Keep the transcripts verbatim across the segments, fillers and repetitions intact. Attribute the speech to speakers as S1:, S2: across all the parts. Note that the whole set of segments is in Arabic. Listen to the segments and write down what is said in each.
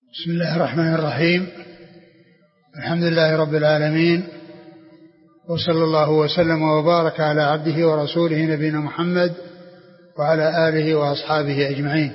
S1: بسم الله الرحمن الرحيم. الحمد لله رب العالمين، وصلى الله وسلم وبارك على عبده ورسوله نبينا محمد وعلى آله وأصحابه أجمعين.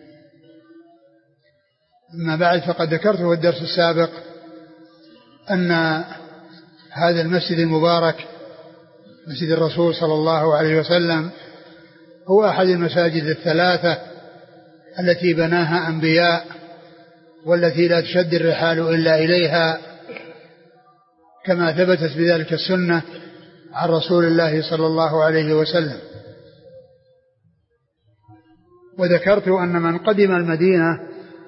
S1: أما بعد، فقد ذكرت في الدرس السابق أن هذا المسجد المبارك مسجد الرسول صلى الله عليه وسلم هو أحد المساجد الثلاثة التي بناها أنبياء، والتي لا تشد الرحال إلا إليها، كما ثبتت بذلك السنة عن رسول الله صلى الله عليه وسلم. وذكرت أن من قدم المدينة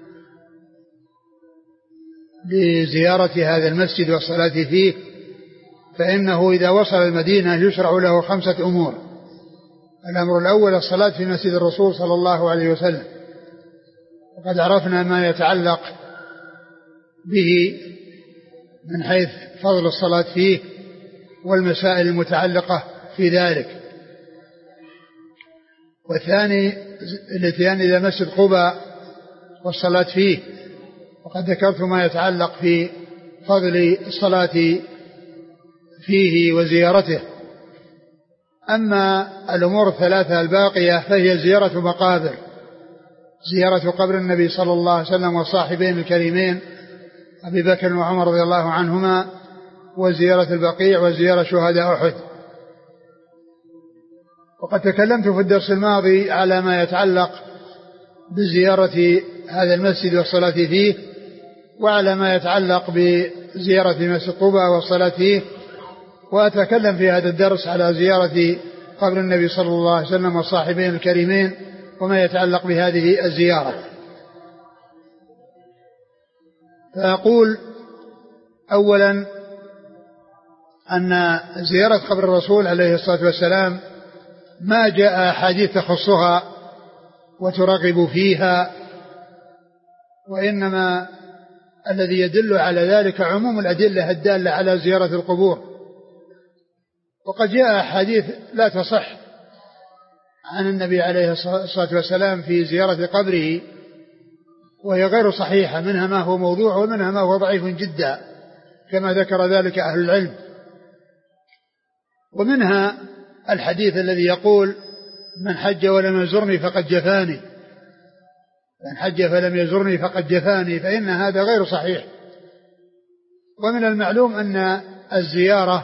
S1: لزيارة هذا المسجد والصلاة فيه، فإنه إذا وصل المدينة يشرع له خمسة أمور. الأمر الأول الصلاة في مسجد الرسول صلى الله عليه وسلم، وقد عرفنا ما يتعلق به من حيث فضل الصلاة فيه والمسائل المتعلقة في ذلك. والثاني الاتيان إلى مسجد قباء والصلاة فيه، وقد ذكرت ما يتعلق في فضل الصلاة فيه وزيارته. أما الأمور الثلاثة الباقية فهي زيارة مقابر، زيارة قبر النبي صلى الله عليه وسلم وصاحبين الكريمين أبي بكر وعمر رضي الله عنهما، وزيارة البقيع، وزيارة شهداء أحد. وقد تكلمت في الدرس الماضي على ما يتعلق بزيارة هذا المسجد والصلاة فيه، وعلى ما يتعلق بزيارة مسجد قباء والصلاة فيه، وأتكلم في هذا الدرس على زيارة قبر النبي صلى الله عليه وسلم وصاحبين الكريمين وما يتعلق بهذه الزيارة. فأقول أولا أن زيارة قبر الرسول عليه الصلاة والسلام ما جاء أحاديث تخصها وترغب فيها، وإنما الذي يدل على ذلك عموم الأدلة الدالة على زيارة القبور. وقد جاء أحاديث لا تصح عن النبي عليه الصلاة والسلام في زيارة قبره، وهي غير صحيحة، منها ما هو موضوع ومنها ما هو ضعيف جدا كما ذكر ذلك أهل العلم. ومنها الحديث الذي يقول: من حج ولم يزرني فقد جفاني، من حج فلم يزرني فقد جفاني، فإن هذا غير صحيح. ومن المعلوم أن الزيارة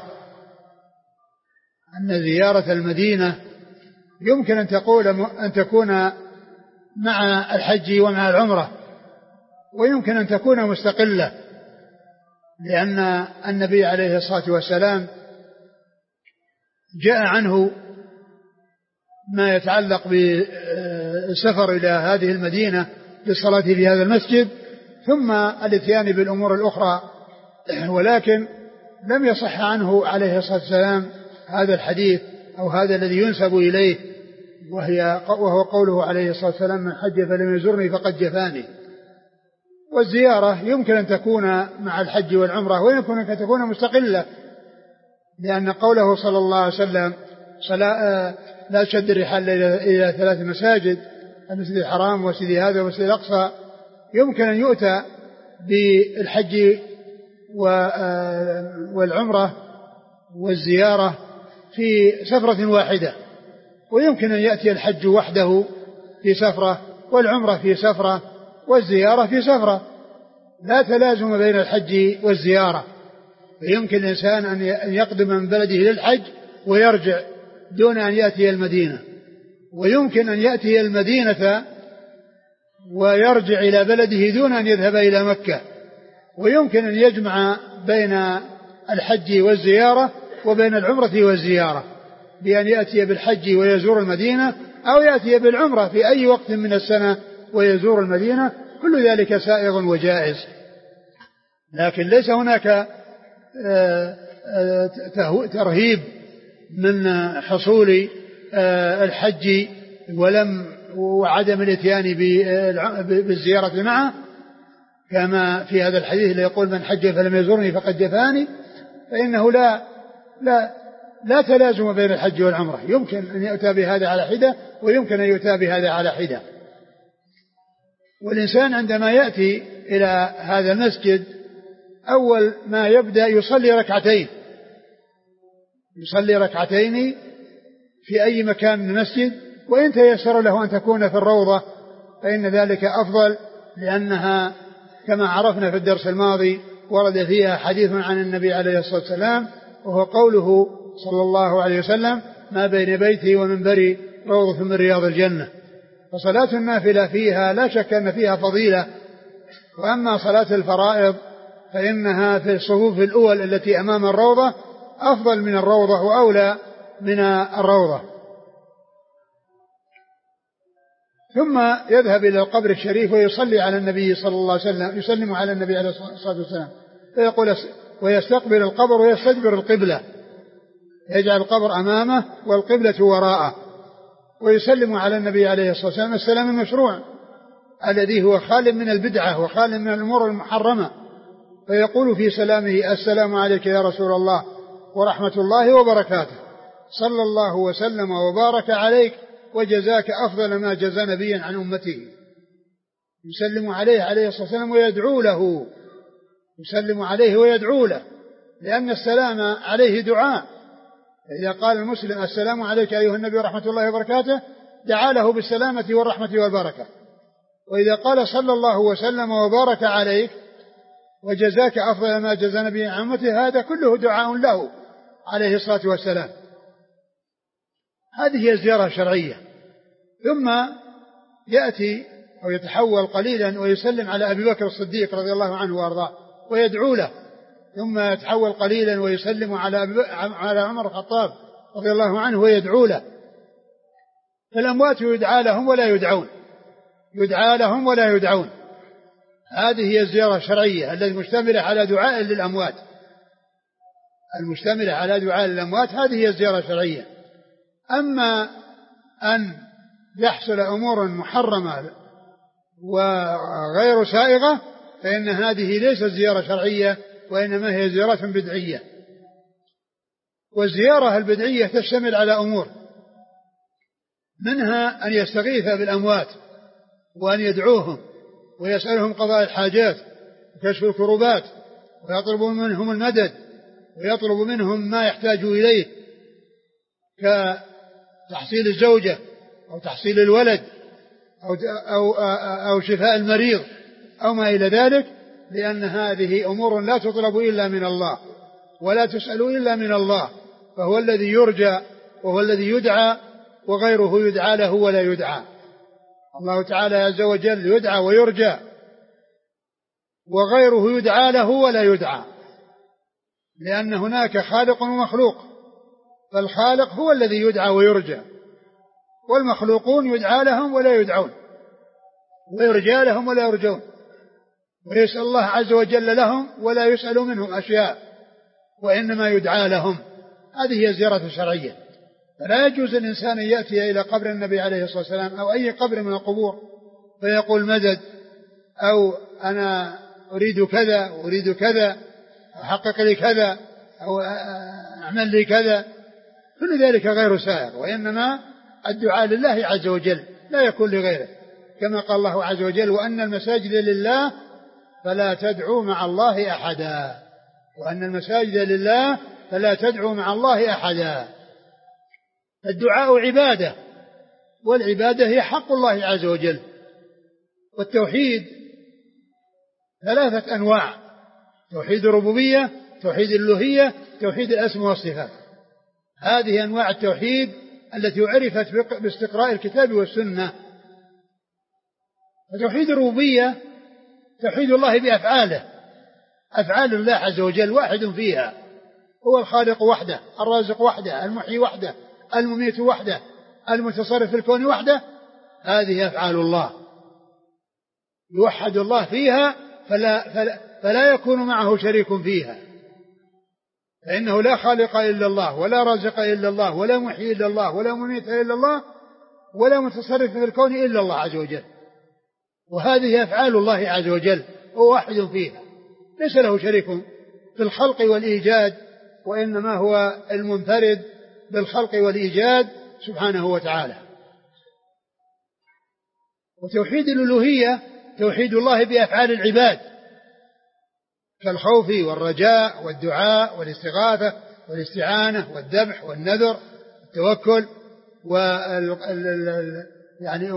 S1: أن زيارة المدينة يمكن أن تقول أن تكون مع الحج ومع العمرة، ويمكن أن تكون مستقلة، لأن النبي عليه الصلاة والسلام جاء عنه ما يتعلق بالسفر إلى هذه المدينة للصلاة في هذا المسجد ثم الاتيان بالأمور الأخرى، ولكن لم يصح عنه عليه الصلاة والسلام هذا الحديث أو هذا الذي ينسب إليه، وهي وهو قوله عليه الصلاة والسلام: من حج فلم يزرني فقد جفاني. والزيارة يمكن أن تكون مع الحج والعمرة، ويمكن أن تكون مستقلة، لأن قوله صلى الله عليه وسلم: لا تشد الرحال إلى ثلاث مساجد، المسجد الحرام ومسجد هذا ومسجد الأقصى، يمكن أن يؤتى بالحج والعمرة والزيارة في سفرة واحدة، ويمكن أن يأتي الحج وحده في سفرة والعمرة في سفرة والزيارة في سفرة، لا تلازم بين الحج والزيارة. فيمكن الإنسان أن يقدم من بلده للحج ويرجع دون أن يأتي المدينة، ويمكن أن يأتي المدينة ويرجع إلى بلده دون أن يذهب إلى مكة، ويمكن أن يجمع بين الحج والزيارة وبين العمرة والزيارة، بأن يأتي بالحج ويزور المدينة، أو يأتي بالعمرة في أي وقت من السنة ويزور المدينة، كل ذلك سائغ وجائز. لكن ليس هناك ترهيب من حصول الحج ولم وعدم الاتيان بالزيارة معه، كما في هذا الحديث اللي يقول: من حج فلم يزرني فقد جفاني، فإنه لا لا لا تلازم بين الحج والعمرة، يمكن أن يؤتى بهذا على حدة ويمكن أن يؤتى بهذا على حدة. والإنسان عندما يأتي إلى هذا المسجد أول ما يبدأ يصلي ركعتين يصلي ركعتين في أي مكان من المسجد، وإن تيسر له أن تكون في الروضة فإن ذلك أفضل، لأنها كما عرفنا في الدرس الماضي ورد فيها حديث عن النبي عليه الصلاة والسلام، وهو قوله صلى الله عليه وسلم: ما بين بيتي ومنبري روضة من رياض الجنة. فصلاة النافلة فيها لا شك أن فيها فضيلة، وأما صلاة الفرائض فإنها في الصفوف الأول التي أمام الروضة أفضل من الروضة وأولى من الروضة. ثم يذهب إلى القبر الشريف ويصلي على النبي صلى الله عليه وسلم، يسلم على النبي عليه الصلاة والسلام، فيقول ويستقبل القبر ويستدبر القبلة، يجعل القبر أمامه والقبلة وراءه، ويسلم على النبي عليه الصلاة والسلام السلام المشروع الذي هو خال من البدعة وخال من الأمور المحرمة، فيقول في سلامه: السلام عليك يا رسول الله ورحمة الله وبركاته، صلى الله وسلم وبارك عليك وجزاك أفضل ما جزى نبيا عن أمته. يسلم عليه عليه الصلاة والسلام ويدعو له، يسلم عليه ويدعو له، لأن السلام عليه دعاء. إذا قال المسلم: السلام عليك أيها النبي ورحمة الله وبركاته، دعا له بالسلامة والرحمة والبركة. وإذا قال صلى الله وسلم وبارك عليك وجزاك أفضل ما جزى نبي عن أمته، هذا كله دعاء له عليه الصلاة والسلام. هذه هي الزيارة الشرعية. ثم يأتي أو يتحول قليلا ويسلم على أبي بكر الصديق رضي الله عنه وأرضاه ويدعو له، ثم يتحول قليلا ويسلم على على عمر الخطاب رضي الله عنه ويدعو له. فالأموات يدعى لهم ولا يدعون، يدعى لهم ولا يدعون. هذه هي الزيارة الشرعية التي مشتملة على دعاء للأموات، المشتملة على دعاء للأموات، هذه هي الزيارة الشرعية. أما أن يحصل أمور محرمة وغير سائغة فإن هذه ليست زيارة شرعية، وإنما هي زيارة بدعية. والزيارة البدعية تشتمل على أمور، منها أن يستغيث بالأموات وأن يدعوهم ويسألهم قضاء الحاجات وكشف الكروبات، ويطلب منهم المدد ويطلب منهم ما يحتاج إليه كتحصيل الزوجة أو تحصيل الولد أو, أو, أو شفاء المريض أو ما إلى ذلك، لأن هذه أمور لا تطلب إلا من الله ولا تسأل إلا من الله، فهو الذي يرجى وهو الذي يدعى، وغيره يدعى له ولا يدعى. الله تعالى عز وجل يدعى ويرجى، وغيره يدعى له ولا يدعى، لأن هناك خالق ومخلوق، فالخالق هو الذي يدعى ويرجى، والمخلوقون يدعى لهم ولا يدعون، ويرجى لهم ولا يرجون، ويسأل الله عز وجل لهم ولا يسأل منهم أشياء، وإنما يدعى لهم. هذه هي الزيارة الشرعية. فلا يجوز الإنسان أن يأتي إلى قبر النبي عليه الصلاة والسلام أو أي قبر من القبور فيقول مدد، أو أنا أريد كذا أريد كذا، أحقق لي كذا، أو أعمل لي كذا، كل ذلك غير سائر، وإنما الدعاء لله عز وجل لا يكون لغيره، كما قال الله عز وجل: وأن المساجد لله فلا تدعوا مع الله أحدا، وأن المساجد لله فلا تدعوا مع الله أحدا. الدعاء عبادة، والعبادة هي حق الله عز وجل. والتوحيد ثلاثة أنواع: توحيد الربوبية، توحيد الألوهية، توحيد الأسماء والصفات. هذه أنواع التوحيد التي عرفت باستقراء الكتاب والسنة. وتوحيد الربوبية توحيد الله بأفعاله، أفعال الله عز وجل واحد فيها، هو الخالق وحده، الرازق وحده، المحيي وحده، المميت وحده، المتصرف في الكون وحده. هذه أفعال الله يوحد الله فيها، فلا, فلا, فلا يكون معه شريك فيها، فإنه لا خالق إلا الله، ولا رازق إلا الله، ولا محيي إلا الله، ولا مميت إلا الله، ولا متصرف في الكون إلا الله عز وجل. وهذه أفعال الله عز وجل، هو واحد فيها، ليس له شريك في الخلق والإيجاد، وإنما هو المنفرد بالخلق والإيجاد سبحانه وتعالى. وتوحيد الألوهية توحيد الله بأفعال العباد كالخوف والرجاء والدعاء والاستغاثة والاستعانة والذبح والنذر والتوكل وال يعني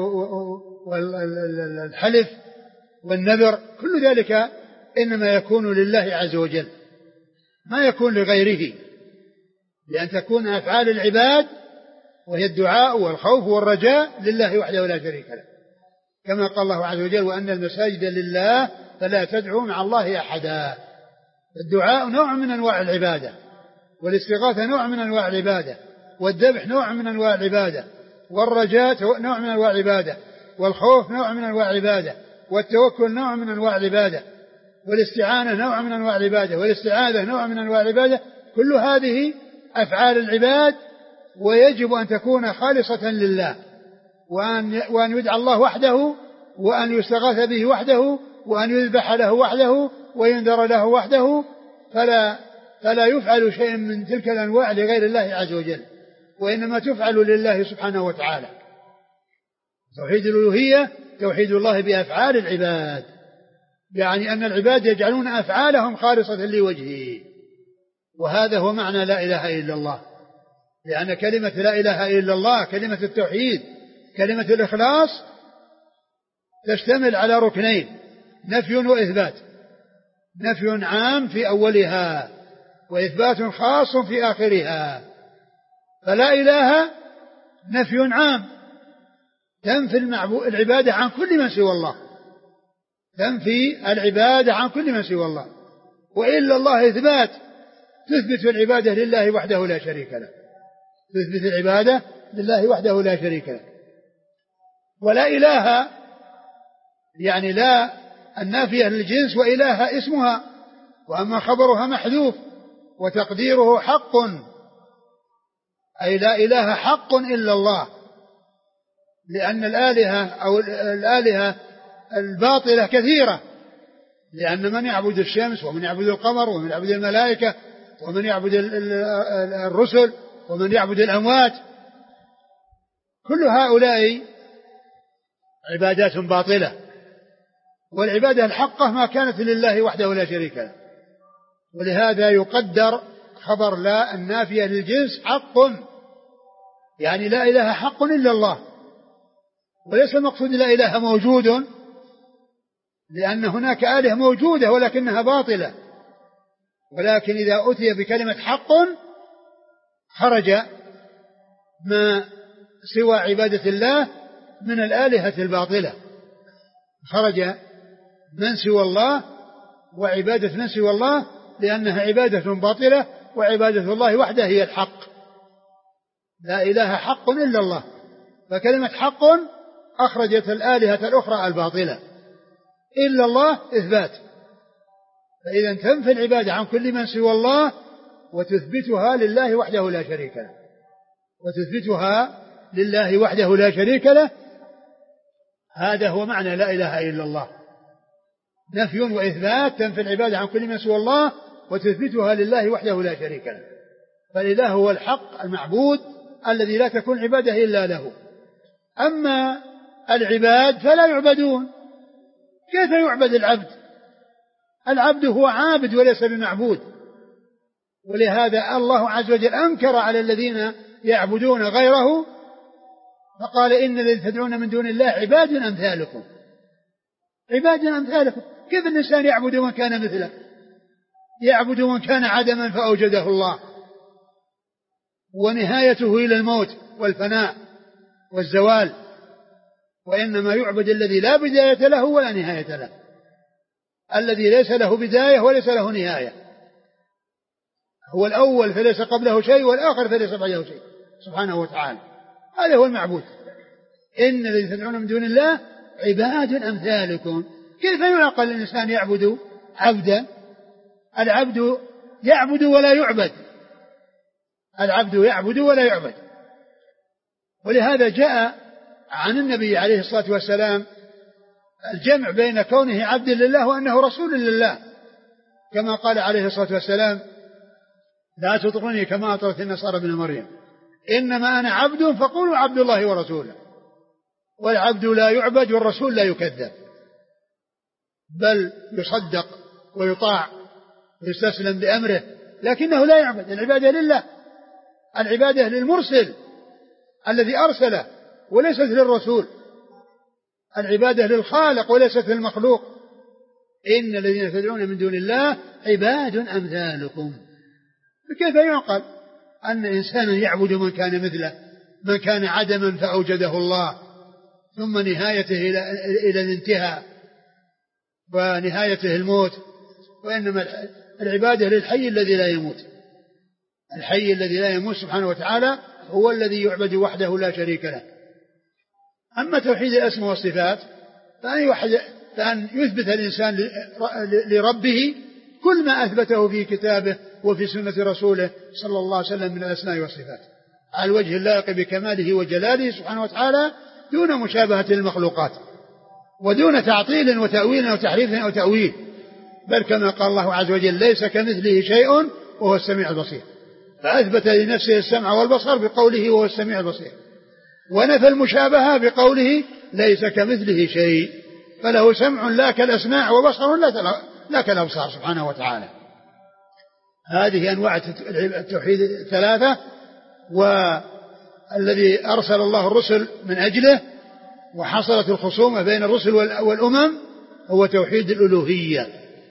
S1: والحلف والنذر، كل ذلك إنما يكون لله عز وجل ما يكون لغيره، لأن تكون أفعال العباد وهي الدعاء والخوف والرجاء لله وحده لا شريك له، كما قال الله عز وجل وأن المساجد لله فلا تدعوا مع الله أحدا. الدعاء نوع من أنواع العبادة، والاستغاثة نوع من أنواع العبادة، والذبح نوع من أنواع العبادة، والرجاء نوع من أنواع العبادة، والخوف نوع من أنواع العبادة، والتوكل نوع من أنواع العبادة، والاستعانة نوع من أنواع العبادة، والاستعاذة نوع من أنواع العبادة. كل هذه أفعال العباد، ويجب أن تكون خالصة لله، وأن, وأن يدعى الله وحده، وأن يستغاث به وحده، وأن يذبح له وحده، وينذر له وحده، فلا, فلا يفعل شيء من تلك الأنواع لغير الله عز وجل، وإنما تفعل لله سبحانه وتعالى. توحيد الألوهية توحيد الله بأفعال العباد، يعني أن العباد يجعلون أفعالهم خالصة لوجهه، وهذا هو معنى لا إله إلا الله، لأن كلمة لا إله إلا الله كلمة التوحيد كلمة الإخلاص تشتمل على ركنين: نفي وإثبات، نفي عام في أولها وإثبات خاص في آخرها. فلا إله نفي عام تنفي العبادة عن كل من سوى الله، تنفي العبادة عن كل من سوى الله، وإلا الله إثبات تثبت العبادة لله وحده لا شريك له، تثبت العبادة لله وحده لا شريك له. ولا إله يعني لا النافية للجنس، وإله اسمها، وأما خبرها محذوف وتقديره حق، أي لا إله حق إلا الله، لأن الآلهة أو الآلهة الباطلة كثيرة، لأن من يعبد الشمس ومن يعبد القمر ومن يعبد الملائكة ومن يعبد الرسل ومن يعبد الأموات، كل هؤلاء عبادات باطلة، والعبادة الحقة ما كانت لله وحده لا شريك له. ولهذا يقدر خبر لا النافية للجنس حق، يعني لا إله حق إلا الله، وليس المقصود لا إله موجود، لأن هناك آلهة موجودة ولكنها باطلة، ولكن إذا أتي بكلمة حق خرج ما سوى عبادة الله من الآلهة الباطلة، خرج من سوى الله وعبادة من سوى الله، لأنها عبادة باطلة، وعبادة الله وحده هي الحق. لا إله حق إلا الله، فكلمة حق أخرجت الآلهة الأخرى الباطلة، إلا الله إثبات، فإذا تنفي العبادة عن كل من سوى الله وتثبتها لله وحده لا شريك له، وتثبتها لله وحده لا شريك له. هذا هو معنى لا إله إلا الله، نفي وإثبات، تنفي العبادة عن كل من سوى الله وتثبتها لله وحده لا شريك له. فالإله هو الحق المعبود الذي لا تكون عبادة إلا له. أما العباد فلا يعبدون، كيف يعبد العبد؟ العبد هو عابد وليس بمعبود، ولهذا الله عز وجل أنكر على الذين يعبدون غيره فقال إن الذين تدعون من دون الله عباد أمثالكم، عباد أمثالكم. كيف الإنسان يعبد من كان مثله؟ يعبد من كان عدما فأوجده الله، ونهايته إلى الموت والفناء والزوال، وإنما يعبد الذي لا بداية له ولا نهاية له، الذي ليس له بداية وليس له نهاية، هو الأول فليس قبله شيء، والآخر فليس بعده شيء سبحانه وتعالى. هذا هو المعبود. إن الذين تدعون من دون الله عباد أمثالكم. كيف يعقل الإنسان يعبد عبدا؟ العبد يعبد ولا يعبد، العبد يعبد ولا يعبد. ولهذا جاء عن النبي عليه الصلاة والسلام الجمع بين كونه عبد لله وأنه رسول لله، كما قال عليه الصلاة والسلام لا تطرني كما أطرت النصارى ابن مريم، إنما أنا عبد فقولوا عبد الله ورسوله. والعبد لا يعبد والرسول لا يكذب. بل يصدق ويطاع ويستسلم بأمره، لكنه لا يعبد. العبادة لله، العبادة للمرسل الذي أرسله وليست للرسول، العبادة للخالق وليست للمخلوق. إن الذين تدعون من دون الله عباد أمثالكم. فكيف يعقل أن إنسانا يعبد من كان مثله، من كان عدما فأوجده الله، ثم نهايته إلى الانتهاء ونهايته الموت، وإنما العبادة للحي الذي لا يموت. الحي الذي لا يموت سبحانه وتعالى هو الذي يعبد وحده لا شريك له. أما توحيد الأسماء والصفات فأن, يوحد فأن يثبت الإنسان لربه كل ما أثبته في كتابه وفي سنة رسوله صلى الله عليه وسلم من الأسماء والصفات على الوجه اللائق بكماله وجلاله سبحانه وتعالى، دون مشابهة المخلوقات ودون تعطيل وتأويل أو تحريف أو تأويل، بل كما قال الله عز وجل ليس كمثله شيء وهو السميع البصير، فأثبت لنفسه السمع والبصر بقوله وهو السميع البصير، ونفى المشابهة بقوله ليس كمثله شيء، فله سمع لا كالأسماع وبصر لا كالأبصار سبحانه وتعالى. هذه أنواع التوحيد الثلاثة، والذي أرسل الله الرسل من أجله وحصلت الخصومة بين الرسل والأمم هو توحيد الألوهية.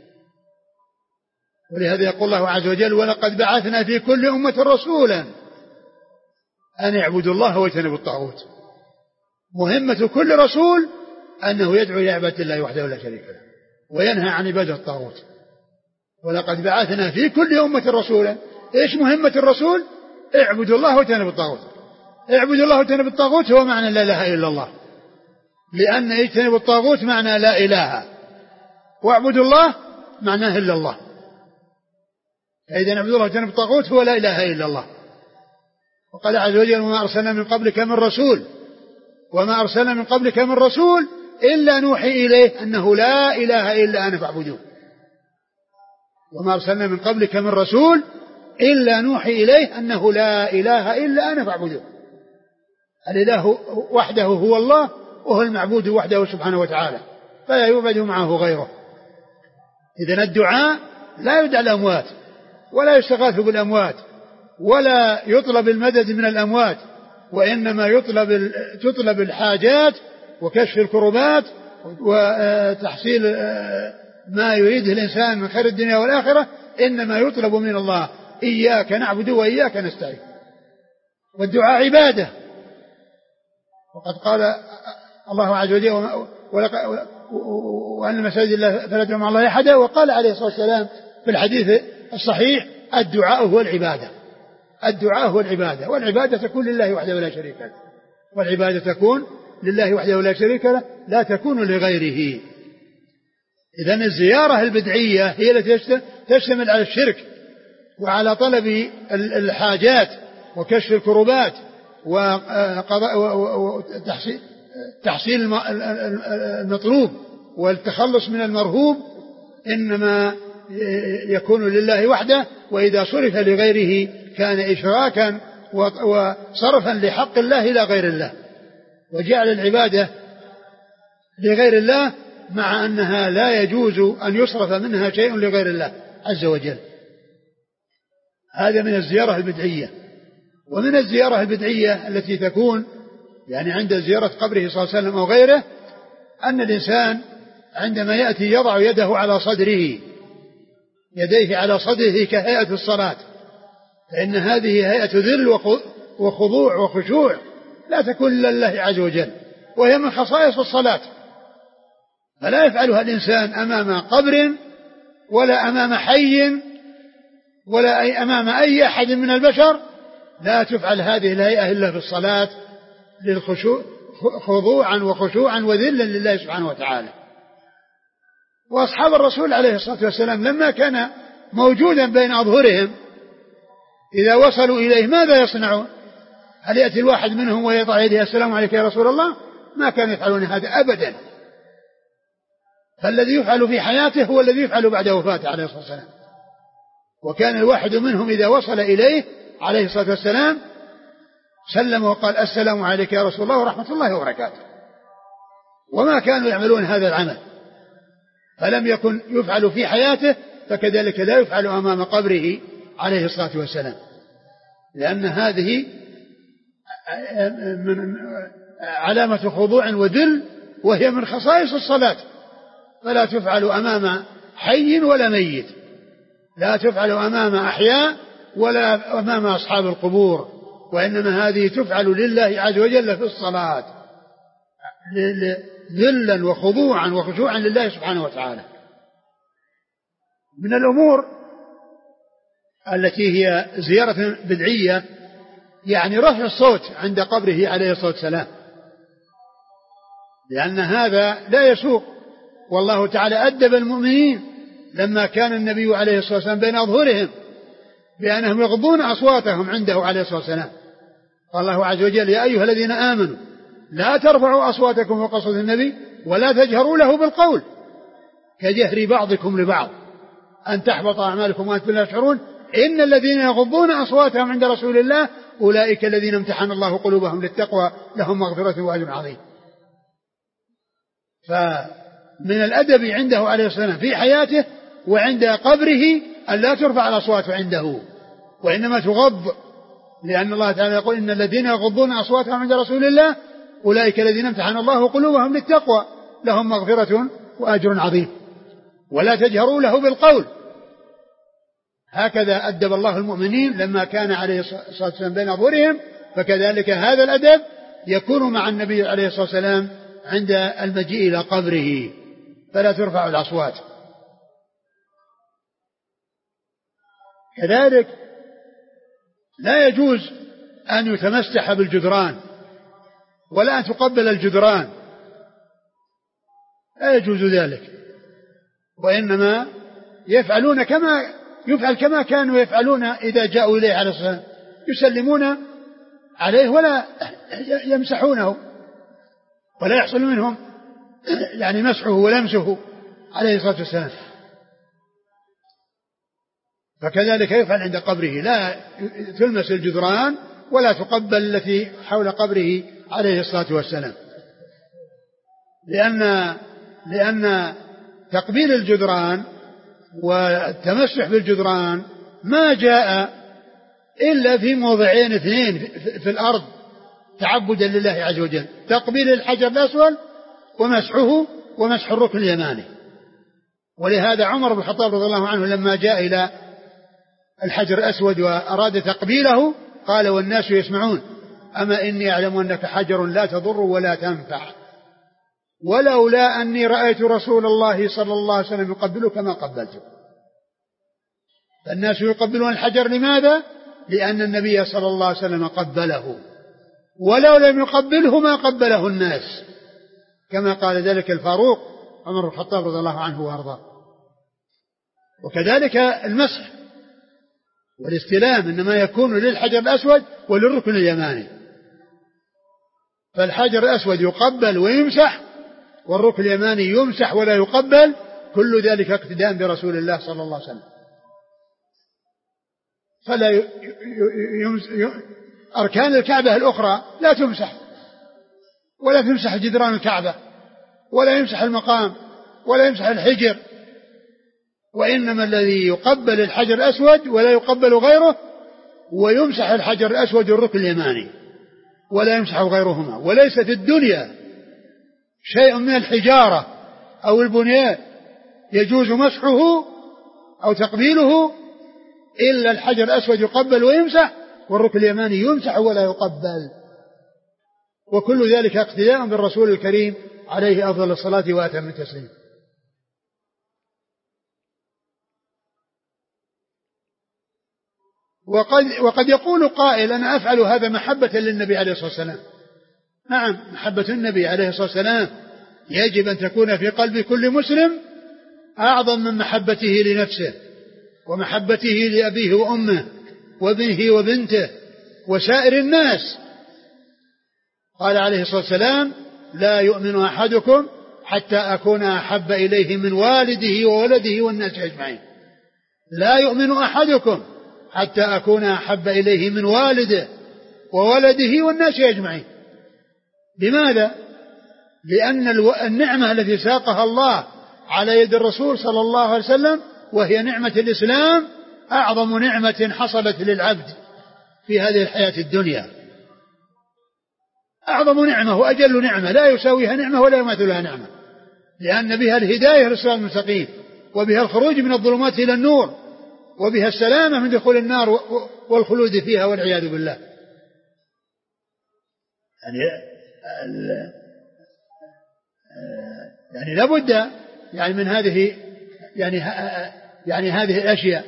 S1: ولهذا يقول الله عز وجل ولقد بعثنا في كل أمة رسولا أن يعبدوا الله ويجتنبوا الطاغوت. مهمة كل رسول أنه يدعو إلى عبادة الله وحده لا شريك له وينهى عن عبادة الطاغوت. ولقد بعثنا في كل أمة رسولا. إيش مهمة الرسول؟ اعبدوا الله ويجتنبوا الطاغوت. اعبدوا الله ويجتنبوا الطاغوت هو معنى لا إله إلا الله، لأن يجتنبوا الطاغوت معنى لا إله، واعبدوا الله معناه إلا الله. فإذا نعبد الله ويجتنبوا الطاغوت هو لا إله إلا الله. وقال عز وجل وما أرسلنا من قبلك من رسول وما أرسلنا من قبلك من رسول إلا نوحي إليه أنه لا إله إلا أنا فاعبدون. وما أرسلنا من قبلك من رسول إلا نوحي إليه أنه لا إله إلا أنا فاعبدون. الإله وحده هو الله، وهو المعبود وحده سبحانه وتعالى، فلا يعبد معه غيره. إذن الدعاء لا يدعى الأموات ولا يستغاث بالأموات ولا يطلب المدد من الأموات، وإنما يطلب تطلب الحاجات وكشف الكربات وتحصيل ما يريده الإنسان من خير الدنيا والآخرة، إنما يطلب من الله إياك نعبد وإياك نستعين. والدعاء عبادة، وقد قال الله عز وجل وأن المساجد الله فلا تدعوا مع الله أحدا، وقال عليه الصلاة والسلام في الحديث الصحيح الدعاء هو العبادة. الدعاء هو العبادة، والعبادة تكون لله وحده ولا شريك له، والعبادة تكون لله وحده ولا شريك له، لا تكون لغيره. إذن الزيارة البدعية هي التي تشتمل على الشرك وعلى طلب الحاجات وكشف الكربات وتحصيل المطلوب والتخلص من المرهوب، إنما يكون لله وحده، وإذا صرف لغيره كان إشراكا وصرفا لحق الله إلى غير الله، وجعل العبادة لغير الله مع أنها لا يجوز أن يصرف منها شيء لغير الله عز وجل. هذا من الزيارة البدعية. ومن الزيارة البدعية التي تكون يعني عند زيارة قبره صلى الله عليه وسلم أو غيره، أن الإنسان عندما يأتي يضع يده على صدره، يديه على صدره كهيئة الصلاة، فإن هذه هيئة ذل وخضوع وخشوع لا تكون إلا لله عز وجل، وهي من خصائص الصلاة، فلا يفعلها الإنسان أمام قبر ولا أمام حي ولا أي أمام أي أحد من البشر. لا تفعل هذه الهيئة إلا في الصلاة للخشوع خضوعا وخشوعا وذلا لله سبحانه وتعالى. وأصحاب الرسول عليه الصلاة والسلام لما كان موجودا بين أظهرهم إذا وصلوا إليه ماذا يصنعون؟ هل يأتي الواحد منهم ويضع يده السلام عليك يا رسول الله؟ ما كانوا يفعلون هذا أبدا. فالذي يفعل في حياته هو الذي يفعل بعد وفاته عليه الصلاة والسلام. وكان الواحد منهم إذا وصل إليه عليه الصلاة والسلام سلم وقال السلام عليك يا رسول الله ورحمة الله وبركاته، وما كانوا يعملون هذا العمل. فلم يكن يفعل في حياته فكذلك لا يفعل أمام قبره عليه الصلاة والسلام، لأن هذه من علامة خضوع وذل، وهي من خصائص الصلاة، فلا تفعل أمام حي ولا ميت، لا تفعل أمام أحياء ولا أمام أصحاب القبور، وإنما هذه تفعل لله عز وجل في الصلاة ذلا وخضوعا وخشوعا لله سبحانه وتعالى. من الأمور التي هي زيارة بدعية يعني رفع الصوت عند قبره عليه الصلاة والسلام، لأن هذا لا يسوق. والله تعالى أدب المؤمنين لما كان النبي عليه الصلاة والسلام بين أظهرهم بأنهم يغضون أصواتهم عنده عليه الصلاة والسلام. قال الله عز وجل: يا أيها الذين آمنوا لا ترفعوا أصواتكم فوق صوت النبي ولا تجهروا له بالقول كجهر بعضكم لبعض أن تحبط أعمالكم وأنتم لا تشعرون إن الذين يغضون أصواتهم عند رسول الله أولئك الذين امتحن الله قلوبهم للتقوى لهم مغفرة وأجر عظيم. فمن الأدب عنده عليه الصلاة والسلام في حياته وعند قبره أن لا ترفع الأصوات عنده وإنما تغض، لأن الله تعالى يقول: إن الذين يغضون أصواتهم عند رسول الله أولئك الذين امتحن الله قلوبهم للتقوى لهم مغفرة وأجر عظيم. ولا تجهروا له بالقول. هكذا أدب الله المؤمنين لما كان عليه الصلاة والسلام بين أظهرهم، فكذلك هذا الأدب يكون مع النبي عليه الصلاة والسلام عند المجيء إلى قبره، فلا ترفع الأصوات. كذلك لا يجوز أن يتمسح بالجدران ولا أن تقبل الجدران، لا يجوز ذلك، وإنما يفعلون كما يفعل كما كانوا يفعلون إذا جاءوا إليه عليه الصلاة والسلام، يسلمون عليه ولا يمسحونه ولا يحصل منهم يعني مسحه ولمسه عليه الصلاة والسلام. فكذلك يفعل عند قبره، لا تلمس الجدران ولا تقبل التي حول قبره عليه الصلاة والسلام، لأن لأن تقبيل الجدران والتمسح بالجدران ما جاء إلا في موضعين اثنين في الأرض تعبدا لله عز وجل: تقبيل الحجر الأسود ومسحه ومسح الركن اليماني. ولهذا عمر بن الخطاب رضي الله عنه لما جاء إلى الحجر الأسود وأراد تقبيله قال والناس يسمعون: أما إني أعلم أنك حجر لا تضر ولا تنفع، ولولا أني رأيت رسول الله صلى الله عليه وسلم يقبلك ما قبلته. فالناس يقبلون الحجر لماذا؟ لأن النبي صلى الله عليه وسلم قبله، ولو لم يقبله ما قبله الناس، كما قال ذلك الفاروق عمر بن الخطاب رضي الله عنه وارضاه. وكذلك المسح والاستلام إنما يكون للحجر الأسود وللركن اليماني، فالحجر الأسود يقبل ويمسح والركن اليماني يمسح ولا يقبل، كل ذلك اقتداء برسول الله صلى الله عليه وسلم. فلا ي... ي... ي... أركان الكعبة الأخرى لا تمسح، ولا تمسح جدران الكعبة، ولا يمسح المقام، ولا يمسح الحجر، وإنما الذي يقبل الحجر الأسود ولا يقبل غيره، ويمسح الحجر الأسود والركن اليماني ولا يمسح غيرهما. وليس في الدنيا شيء من الحجارة أو البنيان يجوز مسحه أو تقبيله إلا الحجر الأسود يقبل ويمسح، والركن اليماني يمسح ولا يقبل، وكل ذلك اقتداء بالرسول الكريم عليه أفضل الصلاة وأتم التسليم. وقد, وقد يقول قائل: أنا أفعل هذا محبة للنبي عليه الصلاة والسلام. نعم، محبة النبي عليه الصلاة والسلام يجب أن تكون في قلب كل مسلم أعظم من محبته لنفسه ومحبته لأبيه وأمه وابنه وبنته وسائر الناس. قال عليه الصلاة والسلام: لا يؤمن أحدكم حتى أكون أحب إليه من والده وولده والناس أجمعين. لا يؤمن أحدكم حتى أكون أحب إليه من والده وولده والناس أجمعين. لماذا؟ لأن النعمة التي ساقها الله على يد الرسول صلى الله عليه وسلم، وهي نعمة الإسلام، أعظم نعمة حصلت للعبد في هذه الحياة الدنيا، أعظم نعمة وأجل نعمة لا يساويها نعمة ولا يماثلها نعمة، لأن بها الهداية للصراط المستقيم، وبها الخروج من الظلمات إلى النور، وبها السلامة من دخول النار والخلود فيها والعياذ بالله. يعني يعني لابد يعني من هذه يعني يعني هذه الأشياء.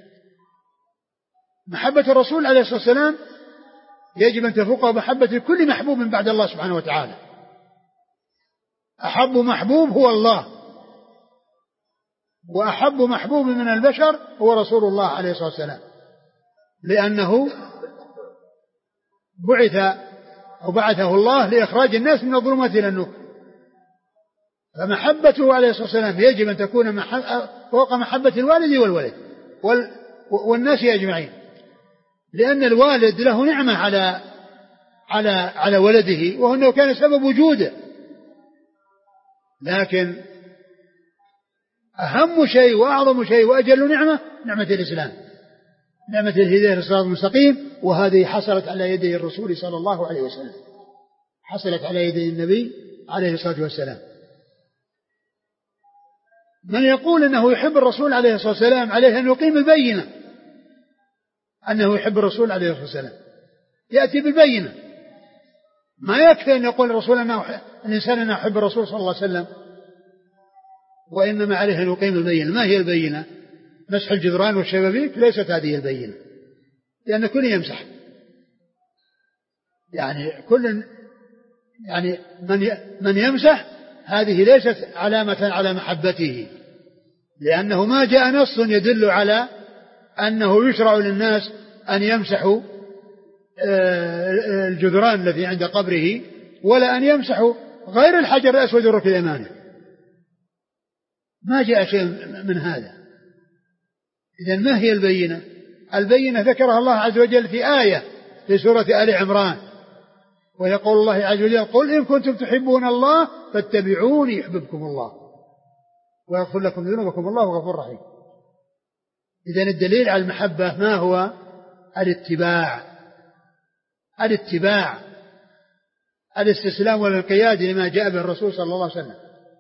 S1: محبة الرسول عليه الصلاة والسلام يجب أن تفوق محبة كل محبوب من بعد الله سبحانه وتعالى. أحب محبوب هو الله، وأحب محبوب من البشر هو رسول الله عليه الصلاة والسلام، لأنه بعث أو بعثه الله لإخراج الناس من الظلمات إلى النور، فمحبته عليه الصلاة والسلام يجب أن تكون فوق محبة الوالد والولد والناس أجمعين، لأن الوالد له نعمة على على على ولده، وهو أنه كان سبب وجوده، لكن أهم شيء وأعظم شيء وأجل نعمة نعمة الإسلام، نعمة الهداية للصراط المستقيم، وهذه حصلت على يدي الرسول صلى الله عليه وسلم، حصلت على يدي النبي عليه الصلاة والسلام. من يقول أنه يحب الرسول عليه الصلاة والسلام عليه أن يقيم البينة أنه يحب الرسول عليه الصلاة والسلام، يأتي بالبينة، ما يكفي أن يقول الرسول أنه الإنسان أنه يحب الرسول صلى الله عليه وسلم، وإنما عليه أن يقيم البينة. ما هي البينة؟ مسح الجدران والشبابيك؟ ليست هذه البينة، لأن كل يمسح، يعني كل يعني من من يمسح هذه ليست علامة على محبته، لأنه ما جاء نص يدل على أنه يشرع للناس أن يمسحوا الجدران الذي عند قبره، ولا أن يمسحوا غير الحجر الأسود والركن اليماني، ما جاء شيء من هذا. إذن ما هي البينة؟ البينة ذكرها الله عز وجل في آية في سورة آل عمران، ويقول الله عز وجل: قل إن كنتم تحبون الله فاتبعوني يحببكم الله ويغفر لكم ذنوبكم الله غفور رحيم. إذن الدليل على المحبة ما هو؟ الاتباع، الاتباع الاستسلام والانقياد لما جاء به الرسول صلى الله عليه وسلم،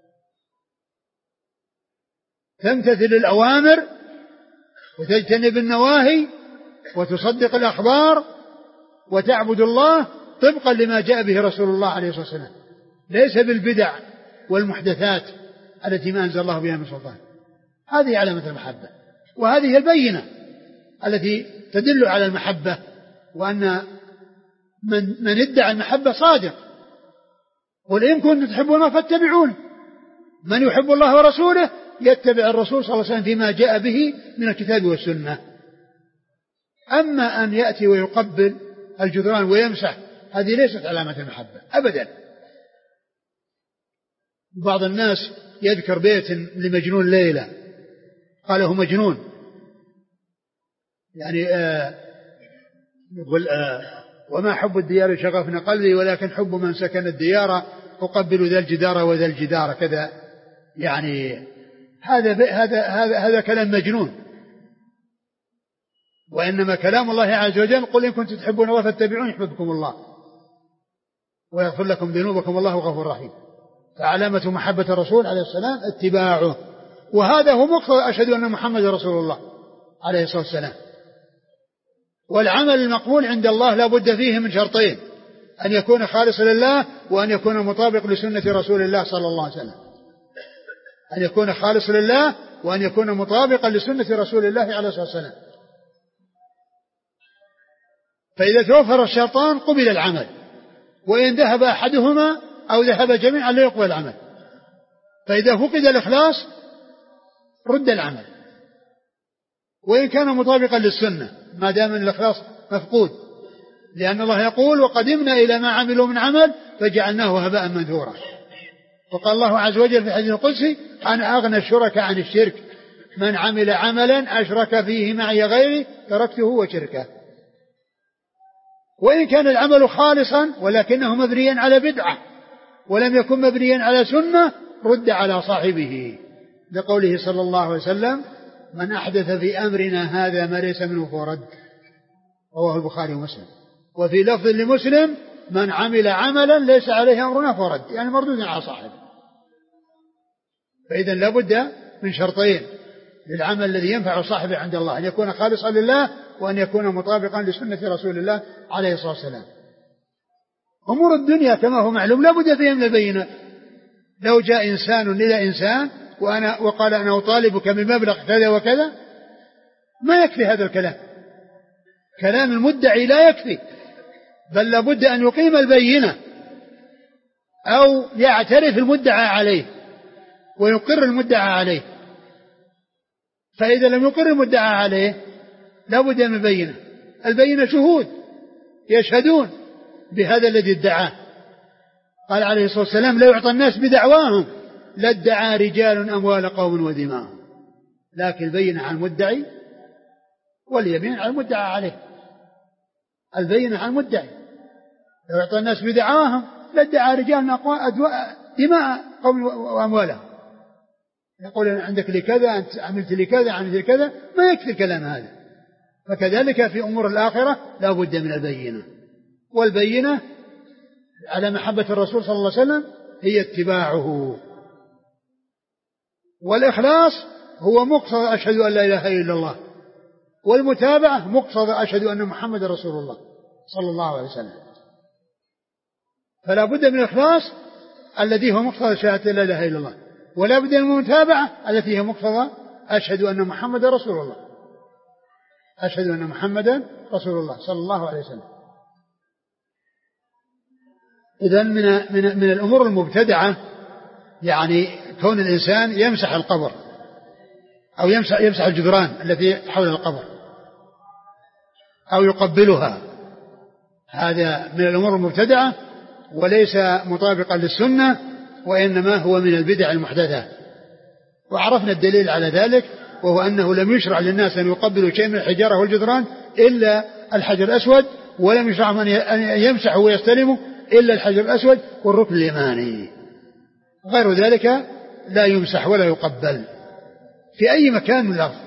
S1: تمتثل الأوامر وتجتنب النواهي وتصدق الأخبار وتعبد الله طبقا لما جاء به رسول الله عليه الصلاة والسلام، ليس بالبدع والمحدثات التي ما أنزل الله بها من سلطان. هذه علامة المحبة، وهذه البينة التي تدل على المحبة، وأن من, من ادعى المحبة صادق. قل إن كنتم تحبون فاتبعون، من يحب الله ورسوله يتبع الرسول صلى الله عليه وسلم فيما جاء به من الكتاب والسنة. أما أن يأتي ويقبل الجدران ويمسح هذه ليست علامة المحبة أبدا. بعض الناس يذكر بيت لمجنون ليلى قاله مجنون، يعني آه يقول آه وما حب الديار شغفنا قلبي ولكن حب من سكن الديار أقبل ذا الجدار وذا الجدار كذا، يعني هذا هذا هذا هذا كلام مجنون. وإنما كلام الله عز وجل: قل إن كنتم تحبون الله فاتبعون يحببكم الله ويغفر لكم ذنوبكم والله غفور رحيم. فعلامة محبة الرسول عليه السلام اتباعه، وهذا هو مقتضى أشهد أن محمد رسول الله عليه الصلاة والسلام. والعمل المقبول عند الله لا بد فيه من شرطين: أن يكون خالصا لله، وأن يكون مطابق لسنة رسول الله صلى الله عليه وسلم. أن يكون خالصا لله، وأن يكون مطابقا لسنة رسول الله عليه الصلاة والسلام. فإذا توفر الشرطان قبل العمل، وإن ذهب أحدهما أو ذهب جميعا لا يقبل العمل. فإذا فقد الإخلاص رد العمل، وإن كان مطابقا للسنة ما دام الإخلاص مفقود، لأن الله يقول: وقدمنا إلى ما عملوا من عمل فجعلناه هباء منثورا. وقال الله عز وجل في الحديث القدسي: أنا أغنى الشركاء عن الشرك، من عمل عملا أشرك فيه معي غيري تركته وشركه. وإن كان العمل خالصا ولكنه مبنيا على بدعة ولم يكن مبنيا على سنة رد على صاحبه لقوله صلى الله عليه وسلم من أحدث في أمرنا هذا ما ليس منه فهو رد، رواه البخاري ومسلم. وفي لفظ لمسلم من عمل عملا ليس عليه أمرنا فهو رد، يعني مردود على صاحبه. فإذا لابد من شرطين للعمل الذي ينفع صاحبه عند الله، أن يكون خالصا لله وأن يكون مطابقا لسنة رسول الله عليه الصلاة والسلام. أمور الدنيا كما هو معلوم لابد فيها من البينة. لو جاء إنسان إلى إنسان وأنا وقال أنا أطالبك بمبلغ كذا وكذا ما يكفي هذا الكلام، كلام المدعي لا يكفي، بل لابد أن يقيم البينة أو يعترف المدعى عليه ويقر المدعى عليه. فإذا لم يقر المدعى عليه لابد من البينة. البينة شهود يشهدون بهذا الذي ادعاه. قال عليه الصلاة والسلام لا يعطى الناس بدعواهم لادعى رجال أموال قوم ودماءهم، لكن البينة على المدعي واليمين على المدعى عليه. البينة على المدعي لو يعطى الناس بدعواهم لادعى رجال دماء قوم وأموالهم، يقول عندك لي كذا، أنت عملت لي كذا، عملت لي كذا، ما يكفي الكلام هذا. فكذلك في أمور الآخرة لا بد من البينة، والبينة على محبة الرسول صلى الله عليه وسلم هي اتباعه، والإخلاص هو مقتضى أشهد أن لا إله إلا الله، والمتابعة مقتضى أشهد أن محمد رسول الله صلى الله عليه وسلم. فلا بد من الإخلاص الذي هو مقتضى شهادة لا إله إلا الله، ولا بد من المتابعة التي هي مقتضى أشهد أن محمد رسول الله، أشهد أن محمدا رسول الله صلى الله عليه وسلم. إذن من, من, من الأمور المبتدعة يعني كون الإنسان يمسح القبر أو يمسح, يمسح الجدران التي حول القبر أو يقبلها، هذا من الأمور المبتدعة وليس مطابقا للسنة، وإنما هو من البدع المحدثة. وعرفنا الدليل على ذلك، وهو أنه لم يشرع للناس أن يقبلوا شيء من الحجارة والجدران إلا الحجر الأسود، ولم يشرع أن يمسحوا ويستلموا إلا الحجر الأسود والركن اليماني، غير ذلك لا يمسح ولا يقبل في أي مكان من الأرض.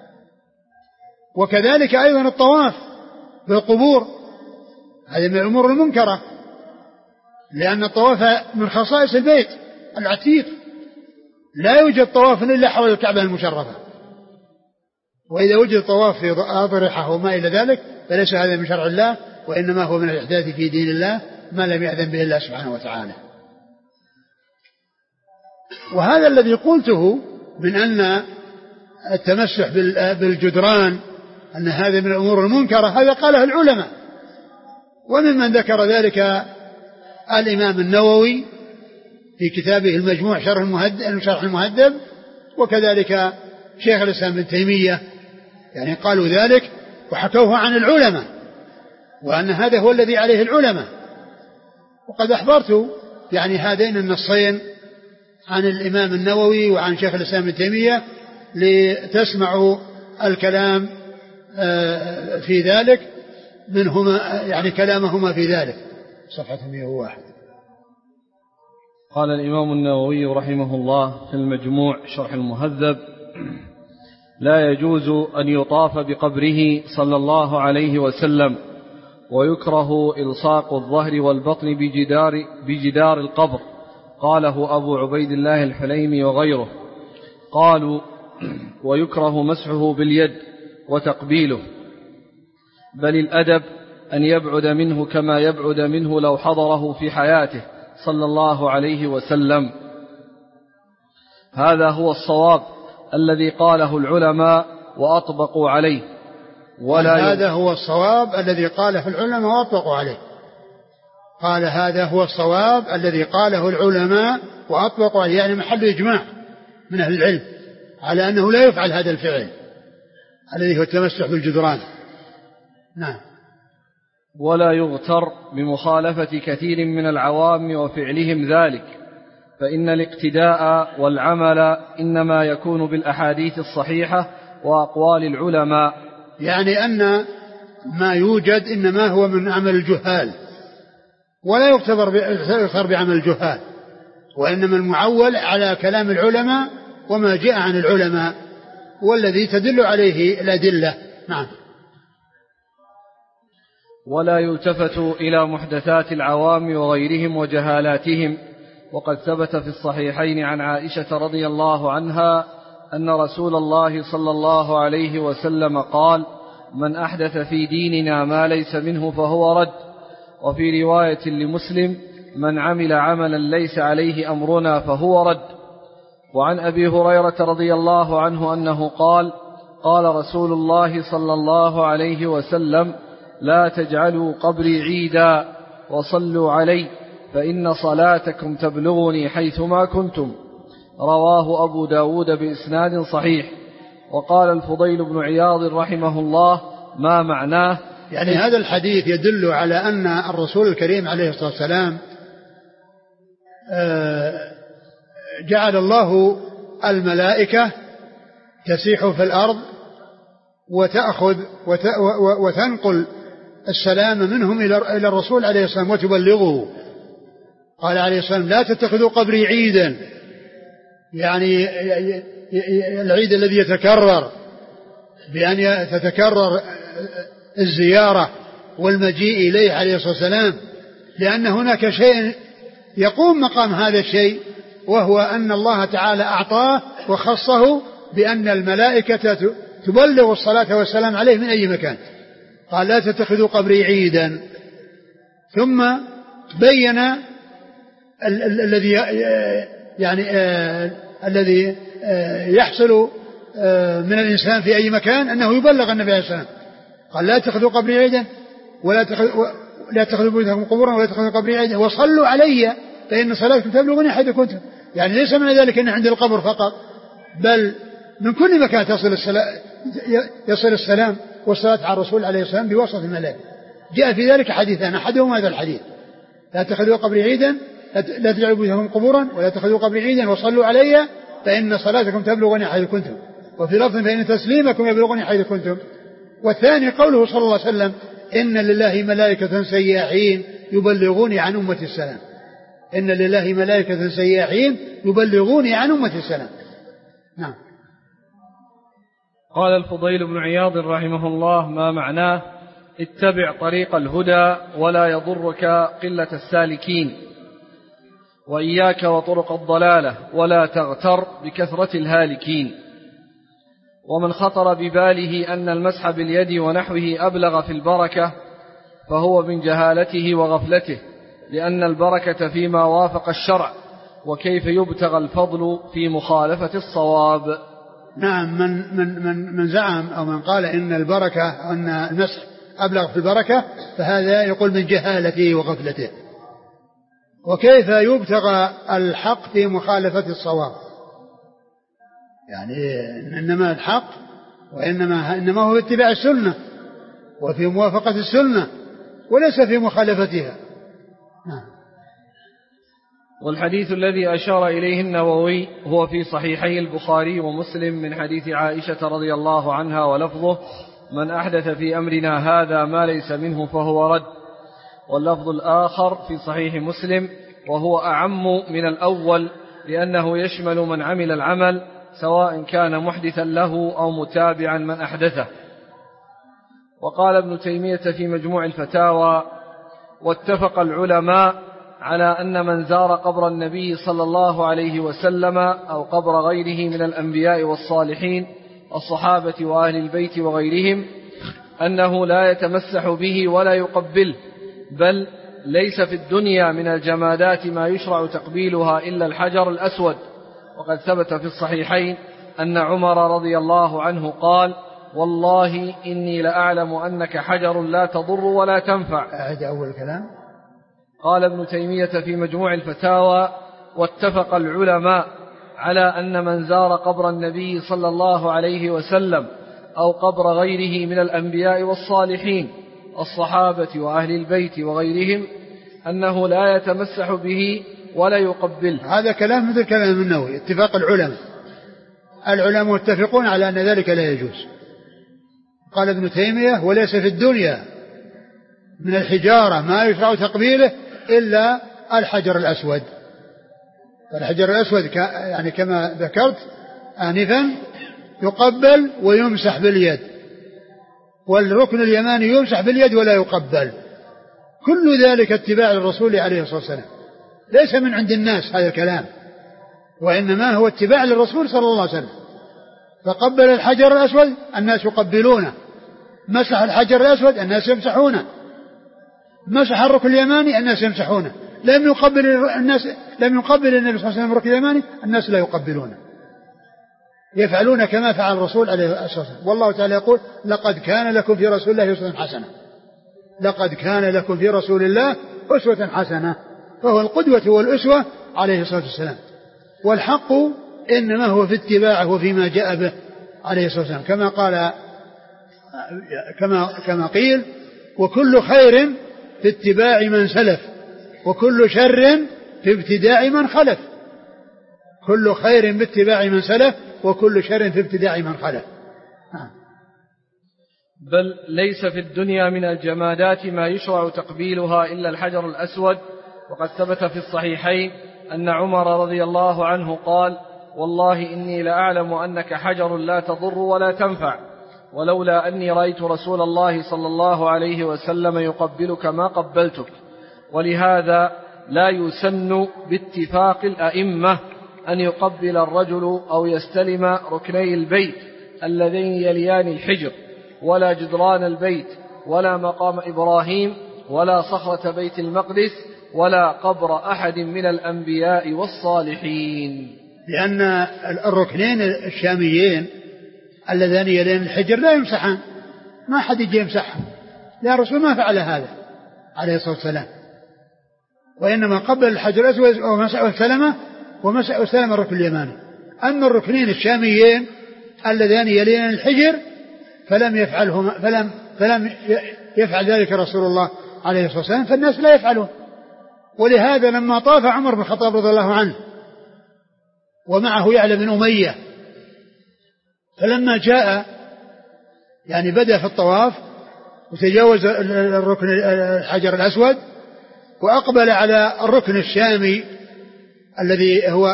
S1: وكذلك أيضا الطواف بالقبور، هذه من الأمور المنكرة، لأن الطواف من خصائص البيت العتيق، لا يوجد طواف إلا حول الكعبة المشرفة، وإذا وجد طواف في أضرحة وما إلى ذلك فليس هذا من شرع الله، وإنما هو من الإحداث في دين الله ما لم يأذن به الله سبحانه وتعالى. وهذا الذي قلته من أن التمسح بالجدران أن هذا من الأمور المنكرة، هذا قاله العلماء، وممن ذكر ذلك الإمام النووي في كتابه المجموع شرح المهذب, شرح المهذب وكذلك شيخ الإسلام ابن تيمية، يعني قالوا ذلك وحكوه عن العلماء، وأن هذا هو الذي عليه العلماء. وقد أحضرت يعني هذين النصين عن الإمام النووي وعن شيخ الإسلام ابن تيمية لتسمعوا الكلام في ذلك منهما، يعني كلامهما في ذلك. صفحة مئة وواحد.
S2: قال الإمام النووي رحمه الله في المجموع شرح المهذب: لا يجوز أن يطاف بقبره صلى الله عليه وسلم، ويكره إلصاق الظهر والبطن بجدار, بجدار القبر. قاله أبو عبيد الله الحليمي وغيره. قالوا: ويكره مسحه باليد وتقبيله، بل الأدب أن يبعد منه كما يبعد منه لو حضره في حياته صلى الله عليه وسلم. هذا هو الصواب الذي قاله العلماء وأطبقوا عليه.
S1: ولا هذا هو الصواب الذي قاله العلماء وأطبقوا عليه. قال هذا هو الصواب الذي قاله العلماء وأطبقوا عليه، يعني محل إجماع من أهل العلم على أنه لا يفعل هذا الفعل الذي هو التمسح بالجدران. نعم.
S2: ولا يغتر بمخالفة كثير من العوام وفعلهم ذلك، فإن الاقتداء والعمل إنما يكون بالأحاديث الصحيحة وأقوال العلماء،
S1: يعني أن ما يوجد إنما هو من عمل الجهال، ولا يغتر بعمل الجهال، وإنما المعول على كلام العلماء وما جاء عن العلماء والذي تدل عليه الأدلة. نعم.
S2: ولا يلتفت إلى محدثات العوام وغيرهم وجهالاتهم. وقد ثبت في الصحيحين عن عائشة رضي الله عنها أن رسول الله صلى الله عليه وسلم قال: من أحدث في ديننا ما ليس منه فهو رد. وفي رواية لمسلم: من عمل عملا ليس عليه أمرنا فهو رد. وعن أبي هريرة رضي الله عنه أنه قال: قال رسول الله صلى الله عليه وسلم: لا تجعلوا قبري عيدا وصلوا علي فإن صلاتكم تبلغني حيثما كنتم. رواه أبو داود بإسناد صحيح. وقال الفضيل بن عياض رحمه الله: ما معناه؟
S1: يعني هذا الحديث يدل على أن الرسول الكريم عليه الصلاة والسلام جعل الله الملائكة تسيح في الأرض وتأخذ وتنقل السلام منهم إلى الرسول عليه السلام وتبلغه. قال عليه السلام: لا تتخذوا قبري عيدا، يعني العيد الذي يتكرر بأن تتكرر الزيارة والمجيء إليه عليه الصلاة والسلام، لأن هناك شيء يقوم مقام هذا الشيء، وهو أن الله تعالى أعطاه وخصه بأن الملائكة تبلغ الصلاة والسلام عليه من أي مكان. قال: لا تتخذوا قبري عيدا. ثم بين الذي يعني الذي يحصل من الإنسان في أي مكان أنه يبلغ النبي عليه السلام. قال: لا تتخذوا قبري عيدا ولا تتخذوا لا تتخذوا بيوتكم قبورا ولا تتخذوا قبري عيدا وصلوا علي فإن صلاتكم تبلغني حيث كنتم. يعني ليس من ذلك أن عند القبر فقط، بل من كل مكان تصل السلام يصل السلام والصلاة على الرسول عليه السلام بواسطة الملائكة. جاء في ذلك حديثان، أحدهما هذا الحديث: لا تتخذوا قبري عيدا لا تجعلوا بيوتكم قبورا ولا تتخذوا قبري عيدا وصلوا علي فإن صلاتكم تبلغني حيث كنتم، وفي لفظ: فإن تسليمكم يبلغني حيث كنتم. والثاني قوله صلى الله عليه وسلم: إن لله ملائكة سياحين يبلغوني عن أمة السلام. إن لله ملائكة سياحين يبلغوني عن أمة السلام. نعم.
S2: قال الفضيل بن عياض رحمه الله: ما معناه؟ اتبع طريق الهدى ولا يضرك قلة السالكين، وإياك وطرق الضلالة ولا تغتر بكثرة الهالكين. ومن خطر بباله أن المسح باليد ونحوه أبلغ في البركة فهو من جهالته وغفلته، لأن البركة فيما وافق الشرع، وكيف يبتغى الفضل في مخالفة الصواب.
S1: نعم. من, من, من, من زعم أو من قال إن البركة أن المسح أبلغ في البركة فهذا يقول من جهالته وغفلته. وكيف يبتغى الحق في مخالفة الصواب؟ يعني إنما الحق وإنما إنما هو اتباع السنة وفي موافقة السنة وليس في مخالفتها. نعم.
S2: والحديث الذي أشار إليه النووي هو في صحيحي البخاري ومسلم من حديث عائشة رضي الله عنها ولفظه: من أحدث في أمرنا هذا ما ليس منه فهو رد. واللفظ الآخر في صحيح مسلم وهو أعم من الأول، لأنه يشمل من عمل العمل سواء كان محدثا له أو متابعا من أحدثه. وقال ابن تيمية في مجموع الفتاوى: واتفق العلماء على أن من زار قبر النبي صلى الله عليه وسلم أو قبر غيره من الأنبياء والصالحين الصحابة وأهل البيت وغيرهم أنه لا يتمسح به ولا يقبله، بل ليس في الدنيا من الجمادات ما يشرع تقبيلها إلا الحجر الأسود. وقد ثبت في الصحيحين أن عمر رضي الله عنه قال: والله إني لأعلم أنك حجر لا تضر ولا تنفع.
S1: هذا أول كلام.
S2: قال ابن تيمية في مجموع الفتاوى: واتفق العلماء على أن من زار قبر النبي صلى الله عليه وسلم أو قبر غيره من الأنبياء والصالحين الصحابة وأهل البيت وغيرهم أنه لا يتمسح به ولا يقبله.
S1: هذا كلام مثل كلام النووي. اتفاق العلماء العلماء متفقون على أن ذلك لا يجوز. قال ابن تيمية: وليس في الدنيا من الحجارة ما يشرع تقبيله إلا الحجر الأسود. الحجر الأسود يعني كما ذكرت آنفا يقبل ويمسح باليد، والركن اليماني يمسح باليد ولا يقبل. كل ذلك اتباع للرسول عليه الصلاة والسلام، ليس من عند الناس هذا الكلام، وإنما هو اتباع للرسول صلى الله عليه وسلم. فقبل الحجر الأسود الناس يقبلونه، مسح الحجر الأسود الناس يمسحونه، مسح الركن اليماني الناس يمسحونه. لم يقبل الناس لم يقبل النبي صلى الله عليه وسلم الركن اليماني الناس لا يقبلونه، يفعلون كما فعل الرسول عليه الصلاة والسلام. والله تعالى يقول لقد كان لكم في رسول الله أسوة حسنة، لقد كان لكم في رسول الله أسوة حسنة، فهو القدوة والأسوة عليه الصلاة والسلام. والحق إنما هو في اتباعه وفيما جاء به عليه الصلاة والسلام، كما قال كما كما قيل وكل خير في اتباع من سلف وكل شر في ابتداع من خلف. كل خير باتباع من سلف وكل شر في ابتداع من خلف.
S2: بل ليس في الدنيا من الجمادات ما يشرع تقبيلها إلا الحجر الأسود. وقد ثبت في الصحيحين أن عمر رضي الله عنه قال والله إني لأعلم أنك حجر لا تضر ولا تنفع، ولولا أني رأيت رسول الله صلى الله عليه وسلم يقبلك ما قبلتك. ولهذا لا يسن باتفاق الأئمة أن يقبل الرجل أو يستلم ركني البيت اللذين يليان الحجر، ولا جدران البيت، ولا مقام إبراهيم، ولا صخرة بيت المقدس، ولا قبر أحد من الأنبياء والصالحين.
S1: لأن الركنين الشاميين اللذان يلين الحجر لا يمسحان، ما حد يجي يمسحهم، لا الرسول ما فعل هذا عليه الصلاة والسلام، وإنما قبل الحجر الأسود ومسح وسلمه ومسح وسلم الركن اليماني. أما الركنين الشاميين اللذان يلين الحجر فلم يفعلهما فلم فلم يفعل ذلك رسول الله عليه الصلاة والسلام، فالناس لا يفعلون. ولهذا لما طاف عمر بن الخطاب رضي الله عنه ومعه يعلى بن أمية، فلما جاء يعني بدأ في الطواف وتجاوز الركن الحجر الأسود وأقبل على الركن الشامي الذي هو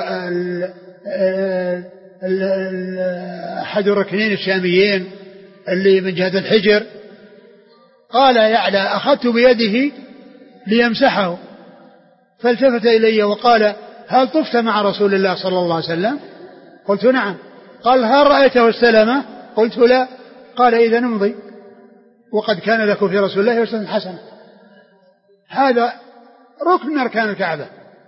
S1: أحد الركنين الشاميين اللي من جهة الحجر، قال يعلى أخذت بيده ليمسحه، فالتفت إلي وقال هل طفت مع رسول الله صلى الله عليه وسلم؟ قلت نعم. قال هل رأيته السلامة؟ قلت لا. قال إذا نمضي، وقد كان لكم في رسول الله أسوة حسنة. هذا ركن من أركان الكعبة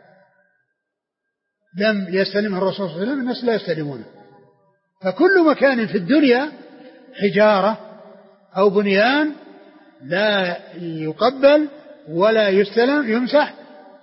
S1: لم يستلمه الرسول صلى الله عليه وسلم، الناس لا يستلمونه. فكل مكان في الدنيا حجارة أو بنيان لا يقبل ولا يستلم يمسح،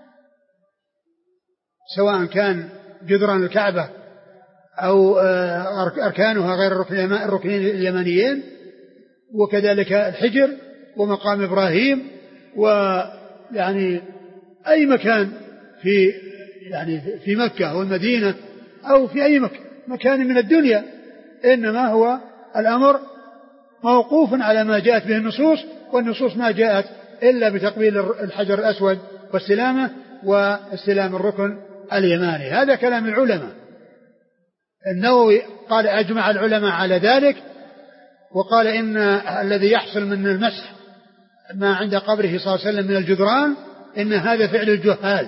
S1: سواء كان جدران الكعبة أو أركانها غير الركنين اليمانيين، وكذلك الحجر ومقام إبراهيم، ويعني أي مكان في يعني في مكة أو المدينة أو في أي مكان من الدنيا، إنما هو الأمر موقوف على ما جاءت به النصوص، والنصوص ما جاءت إلا بتقبيل الحجر الأسود واستلامه واستلام الركن اليماني. هذا كلام العلماء. النووي قال أجمع العلماء على ذلك، وقال إن الذي يحصل من المسح ما عند قبره صلى الله عليه وسلم من الجدران إن هذا فعل الجهال.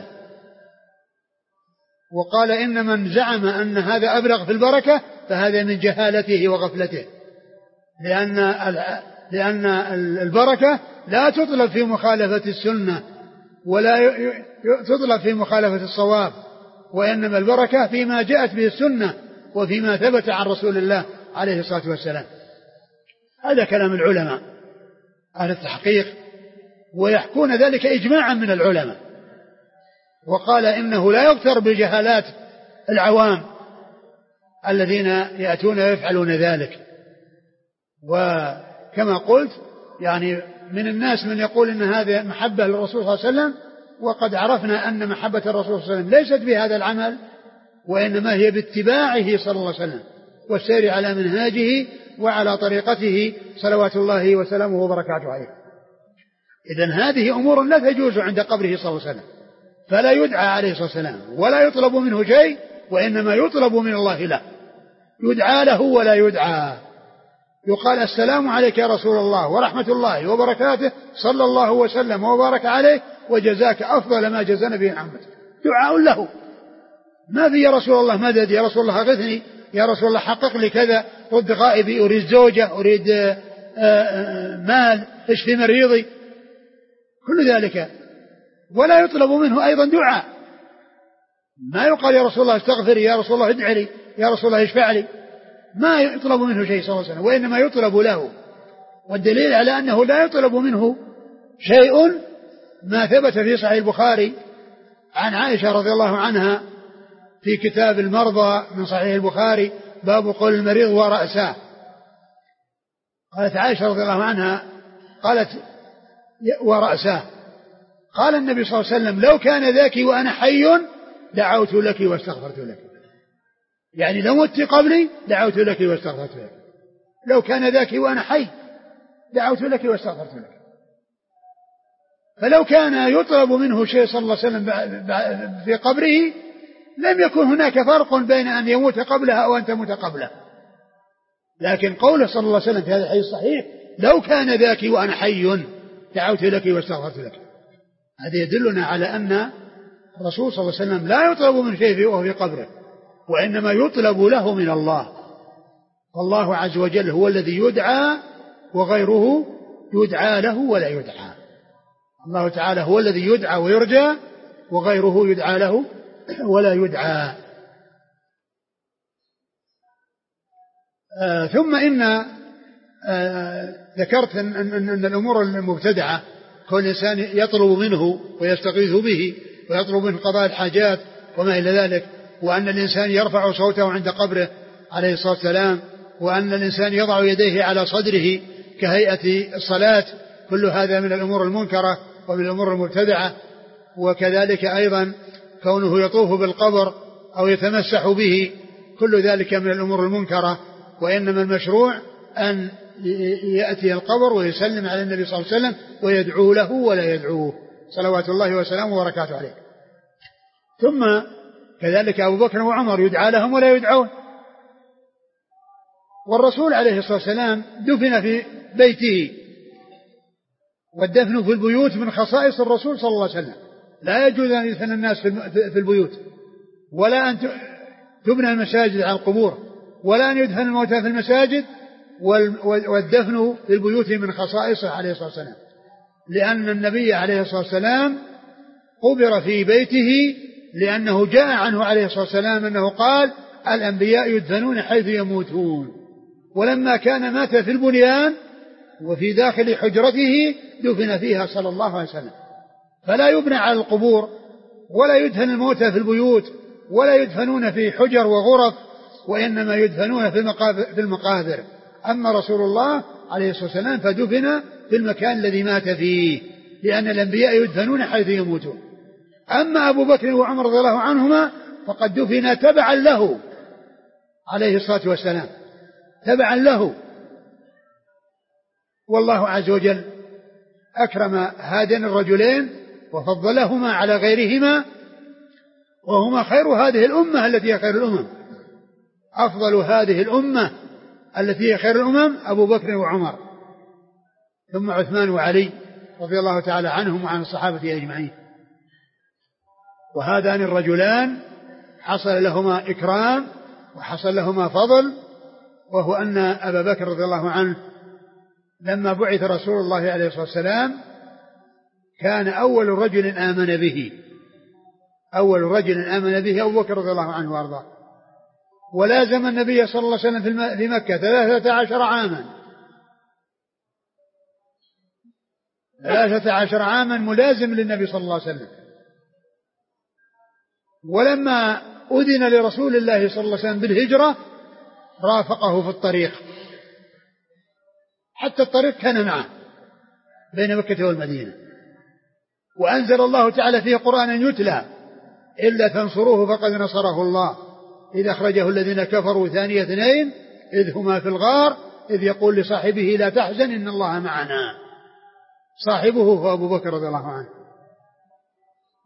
S1: وقال إن من زعم أن هذا أبلغ في البركة فهذا من جهالته وغفلته، لأن لأن البركة لا تطلب في مخالفة السنة ولا تطلب في مخالفة الصواب، وإنما البركة فيما جاءت به السنة وفيما ثبت عن رسول الله عليه الصلاة والسلام. هذا كلام العلماء أهل التحقيق، ويحكون ذلك إجماعا من العلماء. وقال إنه لا يغتر بجهالات العوام الذين يأتون ويفعلون ذلك. وكما قلت يعني من الناس من يقول إن هذا محبة للرسول صلى الله عليه وسلم، وقد عرفنا أن محبة الرسول صلى الله عليه وسلم ليست بهذا العمل، وإنما هي باتباعه صلى الله عليه وسلم والسير على منهاجه وعلى طريقته صلوات الله وسلامه وبركاته عليه. إذن هذه أمور لا تجوز عند قبره صلى الله عليه وسلم، فلا يدعى عليه الصلاة والسلام ولا يطلب منه شيء، وإنما يطلب من الله له، يدعى له ولا يدعى. يقال السلام عليك يا رسول الله ورحمة الله وبركاته صلى الله وسلم وبارك عليه وجزاك أفضل ما جزى نبي محمد، دعاء له. ما في يا رسول الله مدد، يا رسول الله أغثني، يا رسول الله حقق لي كذا، رد غائبي، أريد زوجة، أريد مال، اشفي مريضي، كل ذلك. ولا يطلب منه أيضا دعاء، ما يقال يا رسول الله استغفري، يا رسول الله ادعي لي، يا رسول الله اشفع لي، ما يطلب منه شيء صلى الله عليه وسلم، وإنما يطلب له. والدليل على أنه لا يطلب منه شيء ما ثبت في صحيح البخاري عن عائشة رضي الله عنها في كتاب المرضى من صحيح البخاري باب قول المريض ورأساه. قالت عائشة رضي الله عنها قالت ورأساه، قال النبي صلى الله عليه وسلم لو كان ذاك وأنا حي دعوت لك واستغفرت لك، يعني لو مت قبلي دعوت لك واستغفرت لك، لو كان ذاك وأنا حي دعوت لك واستغفرت لك. فلو كان يطلب منه شيء صلى الله عليه وسلم في قبره لم يكن هناك فرق بين أن يموت قبلها أو أن تموت قبله. لكن قوله صلى الله عليه وسلم في هذا الحديث الصحيح لو كان ذاك وأنا حي دعوت لك واستغفرت لك، هذا يدلنا على أن الرسول صلى الله عليه وسلم لا يطلب من شيء وهو في قبره، وإنما يطلب له من الله. والله عز وجل هو الذي يدعى وغيره يدعى له ولا يدعى. الله تعالى هو الذي يدعى ويرجى وغيره يدعى له ولا يدعى. آه ثم إن آه ذكرت أن, أن, أن الأمور المبتدعة كل إنسان يطلب منه ويستغيث به ويطلب منه قضاء الحاجات وما إلى ذلك، وأن الإنسان يرفع صوته عند قبره عليه الصلاة والسلام، وأن الإنسان يضع يديه على صدره كهيئة الصلاة، كل هذا من الأمور المنكرة ومن الأمور المبتدعة. وكذلك أيضا كونه يطوف بالقبر أو يتمسح به، كل ذلك من الأمور المنكرة. وإنما المشروع أن يأتي القبر ويسلم على النبي صلى الله عليه وسلم ويدعو له ولا يدعوه صلوات الله وسلامه وبركاته عليه. ثم كذلك أبو بكر وعمر يدعى لهم ولا يدعون. والرسول عليه الصلاة والسلام دفن في بيته، والدفن في البيوت من خصائص الرسول صلى الله عليه وسلم، لا يجوز أن يدفن الناس في البيوت، ولا أن تبنى المساجد على القبور، ولا أن يدفن الموتى في المساجد. والدفن في البيوت من خصائصه عليه الصلاة والسلام، لأن النبي عليه الصلاة والسلام قبر في بيته، لأنه جاء عنه عليه الصلاة والسلام أنه قال الأنبياء يدفنون حيث يموتون. ولما كان مات في البنيان وفي داخل حجرته دفن فيها صلى الله عليه وسلم. فلا يبنى على القبور، ولا يدفن الموتى في البيوت، ولا يدفنون في حجر وغرف، وإنما يدفنون في المقابر. أما رسول الله عليه الصلاة والسلام فدفن في المكان الذي مات فيه، لأن الأنبياء يدفنون حيث يموتون. أما أبو بكر وعمر رضي الله عنهما فقد دفن تبعا له عليه الصلاة والسلام، تبعا له. والله عز وجل أكرم هذين الرجلين وفضلهما على غيرهما، وهما خير هذه الأمة التي هي خير الأمم. أفضل هذه الأمة التي هي خير الأمم أبو بكر وعمر، ثم عثمان وعلي رضي الله تعالى عنهم وعن الصحابة أجمعين. وهذان الرجلان حصل لهما إكرام وحصل لهما فضل، وهو أن أبا بكر رضي الله عنه لما بعث رسول الله عليه الصلاة والسلام كان أول رجل آمن به، أول رجل آمن به أبو بكر رضي الله عنه وأرضاه، ولازم النبي صلى الله عليه وسلم في مكة ثلاثة عشر عاما، ثلاثة عشر عاما ملازم للنبي صلى الله عليه وسلم. ولما أذن لرسول الله صلى الله عليه وسلم بالهجرة رافقه في الطريق، حتى الطريق كان معه بين مكة والمدينة. وأنزل الله تعالى فيه قرآنا يتلى إلا تنصروه فقد نصره الله إذ أخرجه الذين كفروا ثاني اثنين إذ هما في الغار إذ يقول لصاحبه لا تحزن إن الله معنا. صاحبه هو أبو بكر رضي الله عنه،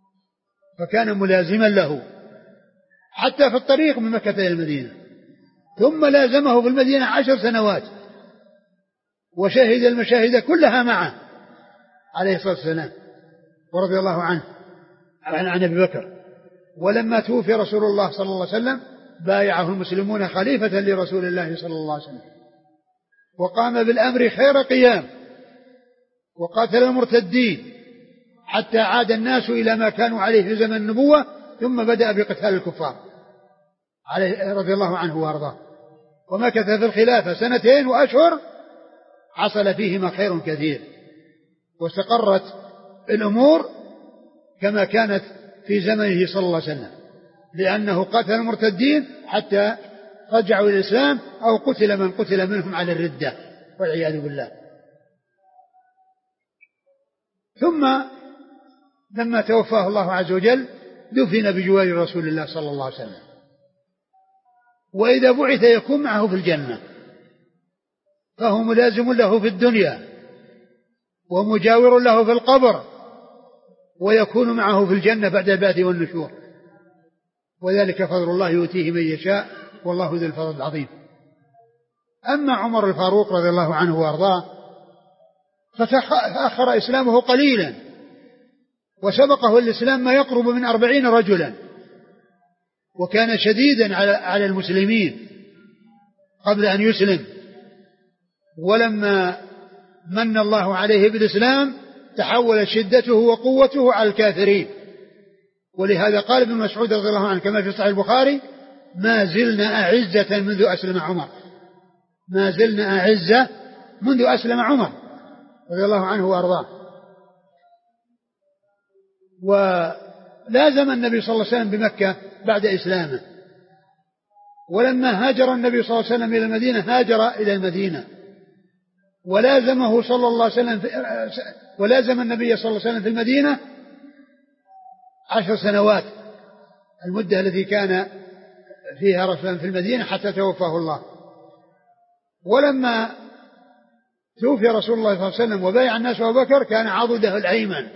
S1: فكان ملازما له حتى في الطريق من مكة إلى المدينة. ثم لازمه في المدينة عشر سنوات وشهد المشاهد كلها معه عليه الصلاة والسلام ورضي الله عنه عن أبي بكر. ولما توفي رسول الله صلى الله عليه وسلم بايعه المسلمون خليفة لرسول الله صلى الله عليه وسلم، وقام بالأمر خير قيام، وقاتل المرتدين حتى عاد الناس إلى ما كانوا عليه في زمن النبوة، ثم بدأ بقتال الكفار عليه رضي الله عنه وارضاه. ومكث في الخلافة سنتين وأشهر حصل فيهما خير كثير، واستقرت الأمور كما كانت في زمنه صلى الله عليه وسلم، لأنه قتل المرتدين حتى رجعوا إلى الإسلام أو قتل من قتل منهم على الردة والعياذ بالله. ثم لما توفاه الله عز وجل دفن بجوار رسول الله صلى الله عليه وسلم، وإذا بعث يكون معه في الجنة، فهو ملازم له في الدنيا ومجاور له في القبر، ويكون معه في الجنة بعد البعث والنشور، وذلك فضل الله يؤتيه من يشاء والله ذو الفضل العظيم. أما عمر الفاروق رضي الله عنه وارضاه فتأخر إسلامه قليلا، وسبقه الإسلام ما يقرب من أربعين رجلا، وكان شديدا على المسلمين قبل أن يسلم، ولما من الله عليه بالإسلام تحولت شدته وقوته على الكافرين. ولهذا قال ابن مسعود رضي الله عنه كما في صحيح البخاري: ما زلنا أعزة منذ أسلم عمر، ما زلنا أعزة منذ أسلم عمر رضي الله عنه وأرضاه. ولازم النبي صلى الله عليه وسلم بمكة بعد إسلامه، ولما هاجر النبي صلى الله عليه وسلم إلى المدينة هاجر إلى المدينة، ولازمه صلى الله عليه وسلم في ولازم النبي صلى الله عليه وسلم في المدينة عشر سنوات، المدة التي كان فيها رسولا في المدينة حتى توفاه الله. ولما توفي رسول الله صلى الله عليه وسلم وبايع الناس أبو بكر كان عضده الأيمن.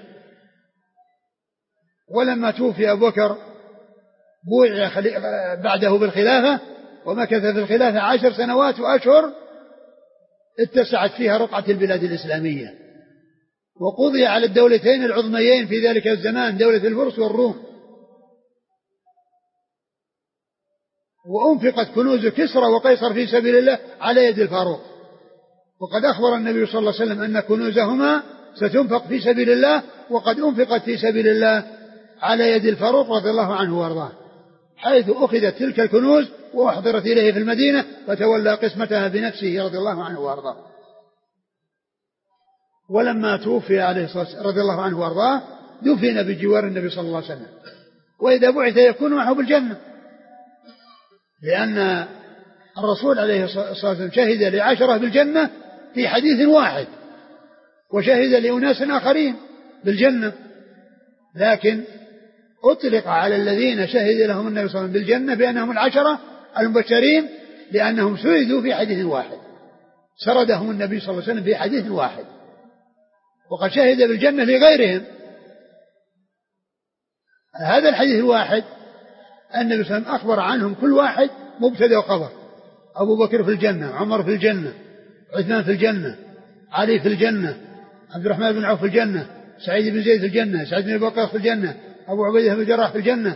S1: ولما توفي أبو بكر بويع بعده بالخلافة، ومكث في الخلافة عشر سنوات وأشهر اتسعت فيها رقعة البلاد الإسلامية، وقضي على الدولتين العظميين في ذلك الزمان، دولة الفرس والروم، وأنفقت كنوز كسرى وقيصر في سبيل الله على يد الفاروق. وقد أخبر النبي صلى الله عليه وسلم أن كنوزهما ستنفق في سبيل الله، وقد أنفقت في سبيل الله على يد الفاروق رضي الله عنه وارضاه، حيث أخذت تلك الكنوز وأحضرت إليه في المدينة فتولى قسمتها بنفسه رضي الله عنه وارضاه. ولما توفي عليه الصلاة والسلام رضي الله عنه وارضاه دفن بجوار النبي صلى الله عليه وسلم، وإذا بعث يكون معه بالجنة، لأن الرسول عليه الصلاة والسلام شهد لعشرة بالجنة في حديث واحد، وشهد لأناس آخرين بالجنة، لكن أطلق على الذين شهد لهم النبي صلى الله عليه وسلم بالجنة بأنهم العشرة المبشرين، لأنهم سردوا في حديث واحد، سردهم النبي صلى الله عليه وسلم في حديث واحد، وقد شهد بالجنة لغيرهم. هذا الحديث الواحد النبي صلى الله عليه وسلم أخبر عنهم كل واحد مبتدأ وخبر: أبو بكر في الجنة، عمر في الجنة، عثمان في الجنة، علي في الجنة، عبد الرحمن بن عوف في الجنة، سعيد بن زيد في الجنة، سعيد بن وقاص في الجنة، أبو عبيدة بن الجراح في الجنة،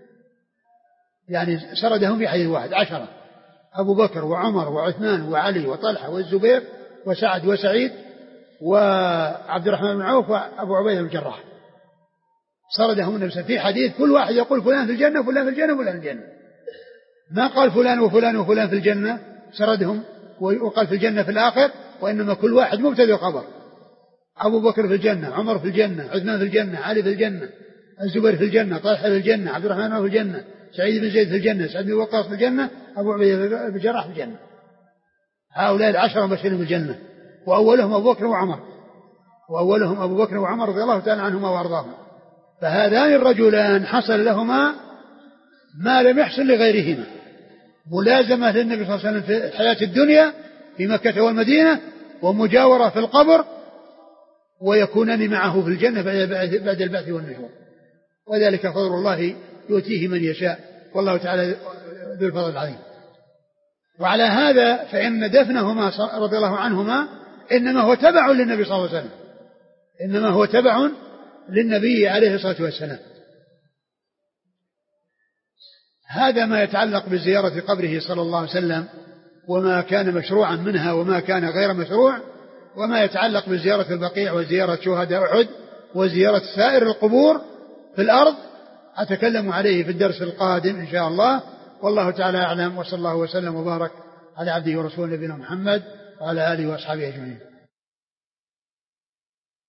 S1: يعني سردهم في حديث واحد عشرة: أبو بكر وعمر وعثمان وعلي وطلحة والزبير وسعد وسعيد وعبد الرحمن بن عوف وأبو عبيدة بن الجراح، سردهم النبي في حديث كل واحد يقول فلان في الجنة فلان في الجنة فلان في الجنة، ما قال فلان وفلان وفلان في الجنة سردهم وقال في الجنة في الآخر، وإنما كل واحد مبتدأ وخبر: أبو بكر في الجنة، عمر في الجنة، عثمان في الجنة، علي في الجنة، الزبير في الجنة، طلحة في الجنة، عبد الرحمن في الجنة، سعيد بن زيد في الجنة، سعد بن وقاص في الجنة، أبو عبيدة بن الجراح في الجنة. هؤلاء العشرة مبشرين بالجنة، وأولهم أبو بكر وعمر، وأولهم أبو بكر وعمر رضي الله تعالى عنهما وأرضاهما. فهذان الرجلان حصل لهما ما لم يحصل لغيرهما: ملازمة للنبي صلى الله عليه وسلم في الحياة الدنيا في مكة والمدينة، ومجاورة في القبر، ويكونان معه في الجنة بعد البعث والنشور، وذلك فضل الله يؤتيه من يشاء والله تعالى ذو الفضل العظيم. وعلى هذا فإن دفنهما رضي الله عنهما إنما هو تبع للنبي صلى الله عليه وسلم، إنما هو تبع للنبي عليه الصلاة والسلام. هذا ما يتعلق بزيارة قبره صلى الله عليه وسلم، وما كان مشروعا منها وما كان غير مشروع، وما يتعلق بزيارة البقيع وزيارة شهداء أحد وزيارة سائر القبور في الأرض أتكلم عليه في الدرس القادم إن شاء الله. والله تعالى أعلم، وصلى الله وسلم وبارك على عبده ورسوله نبينا محمد وعلى آله وأصحابه أجمعين.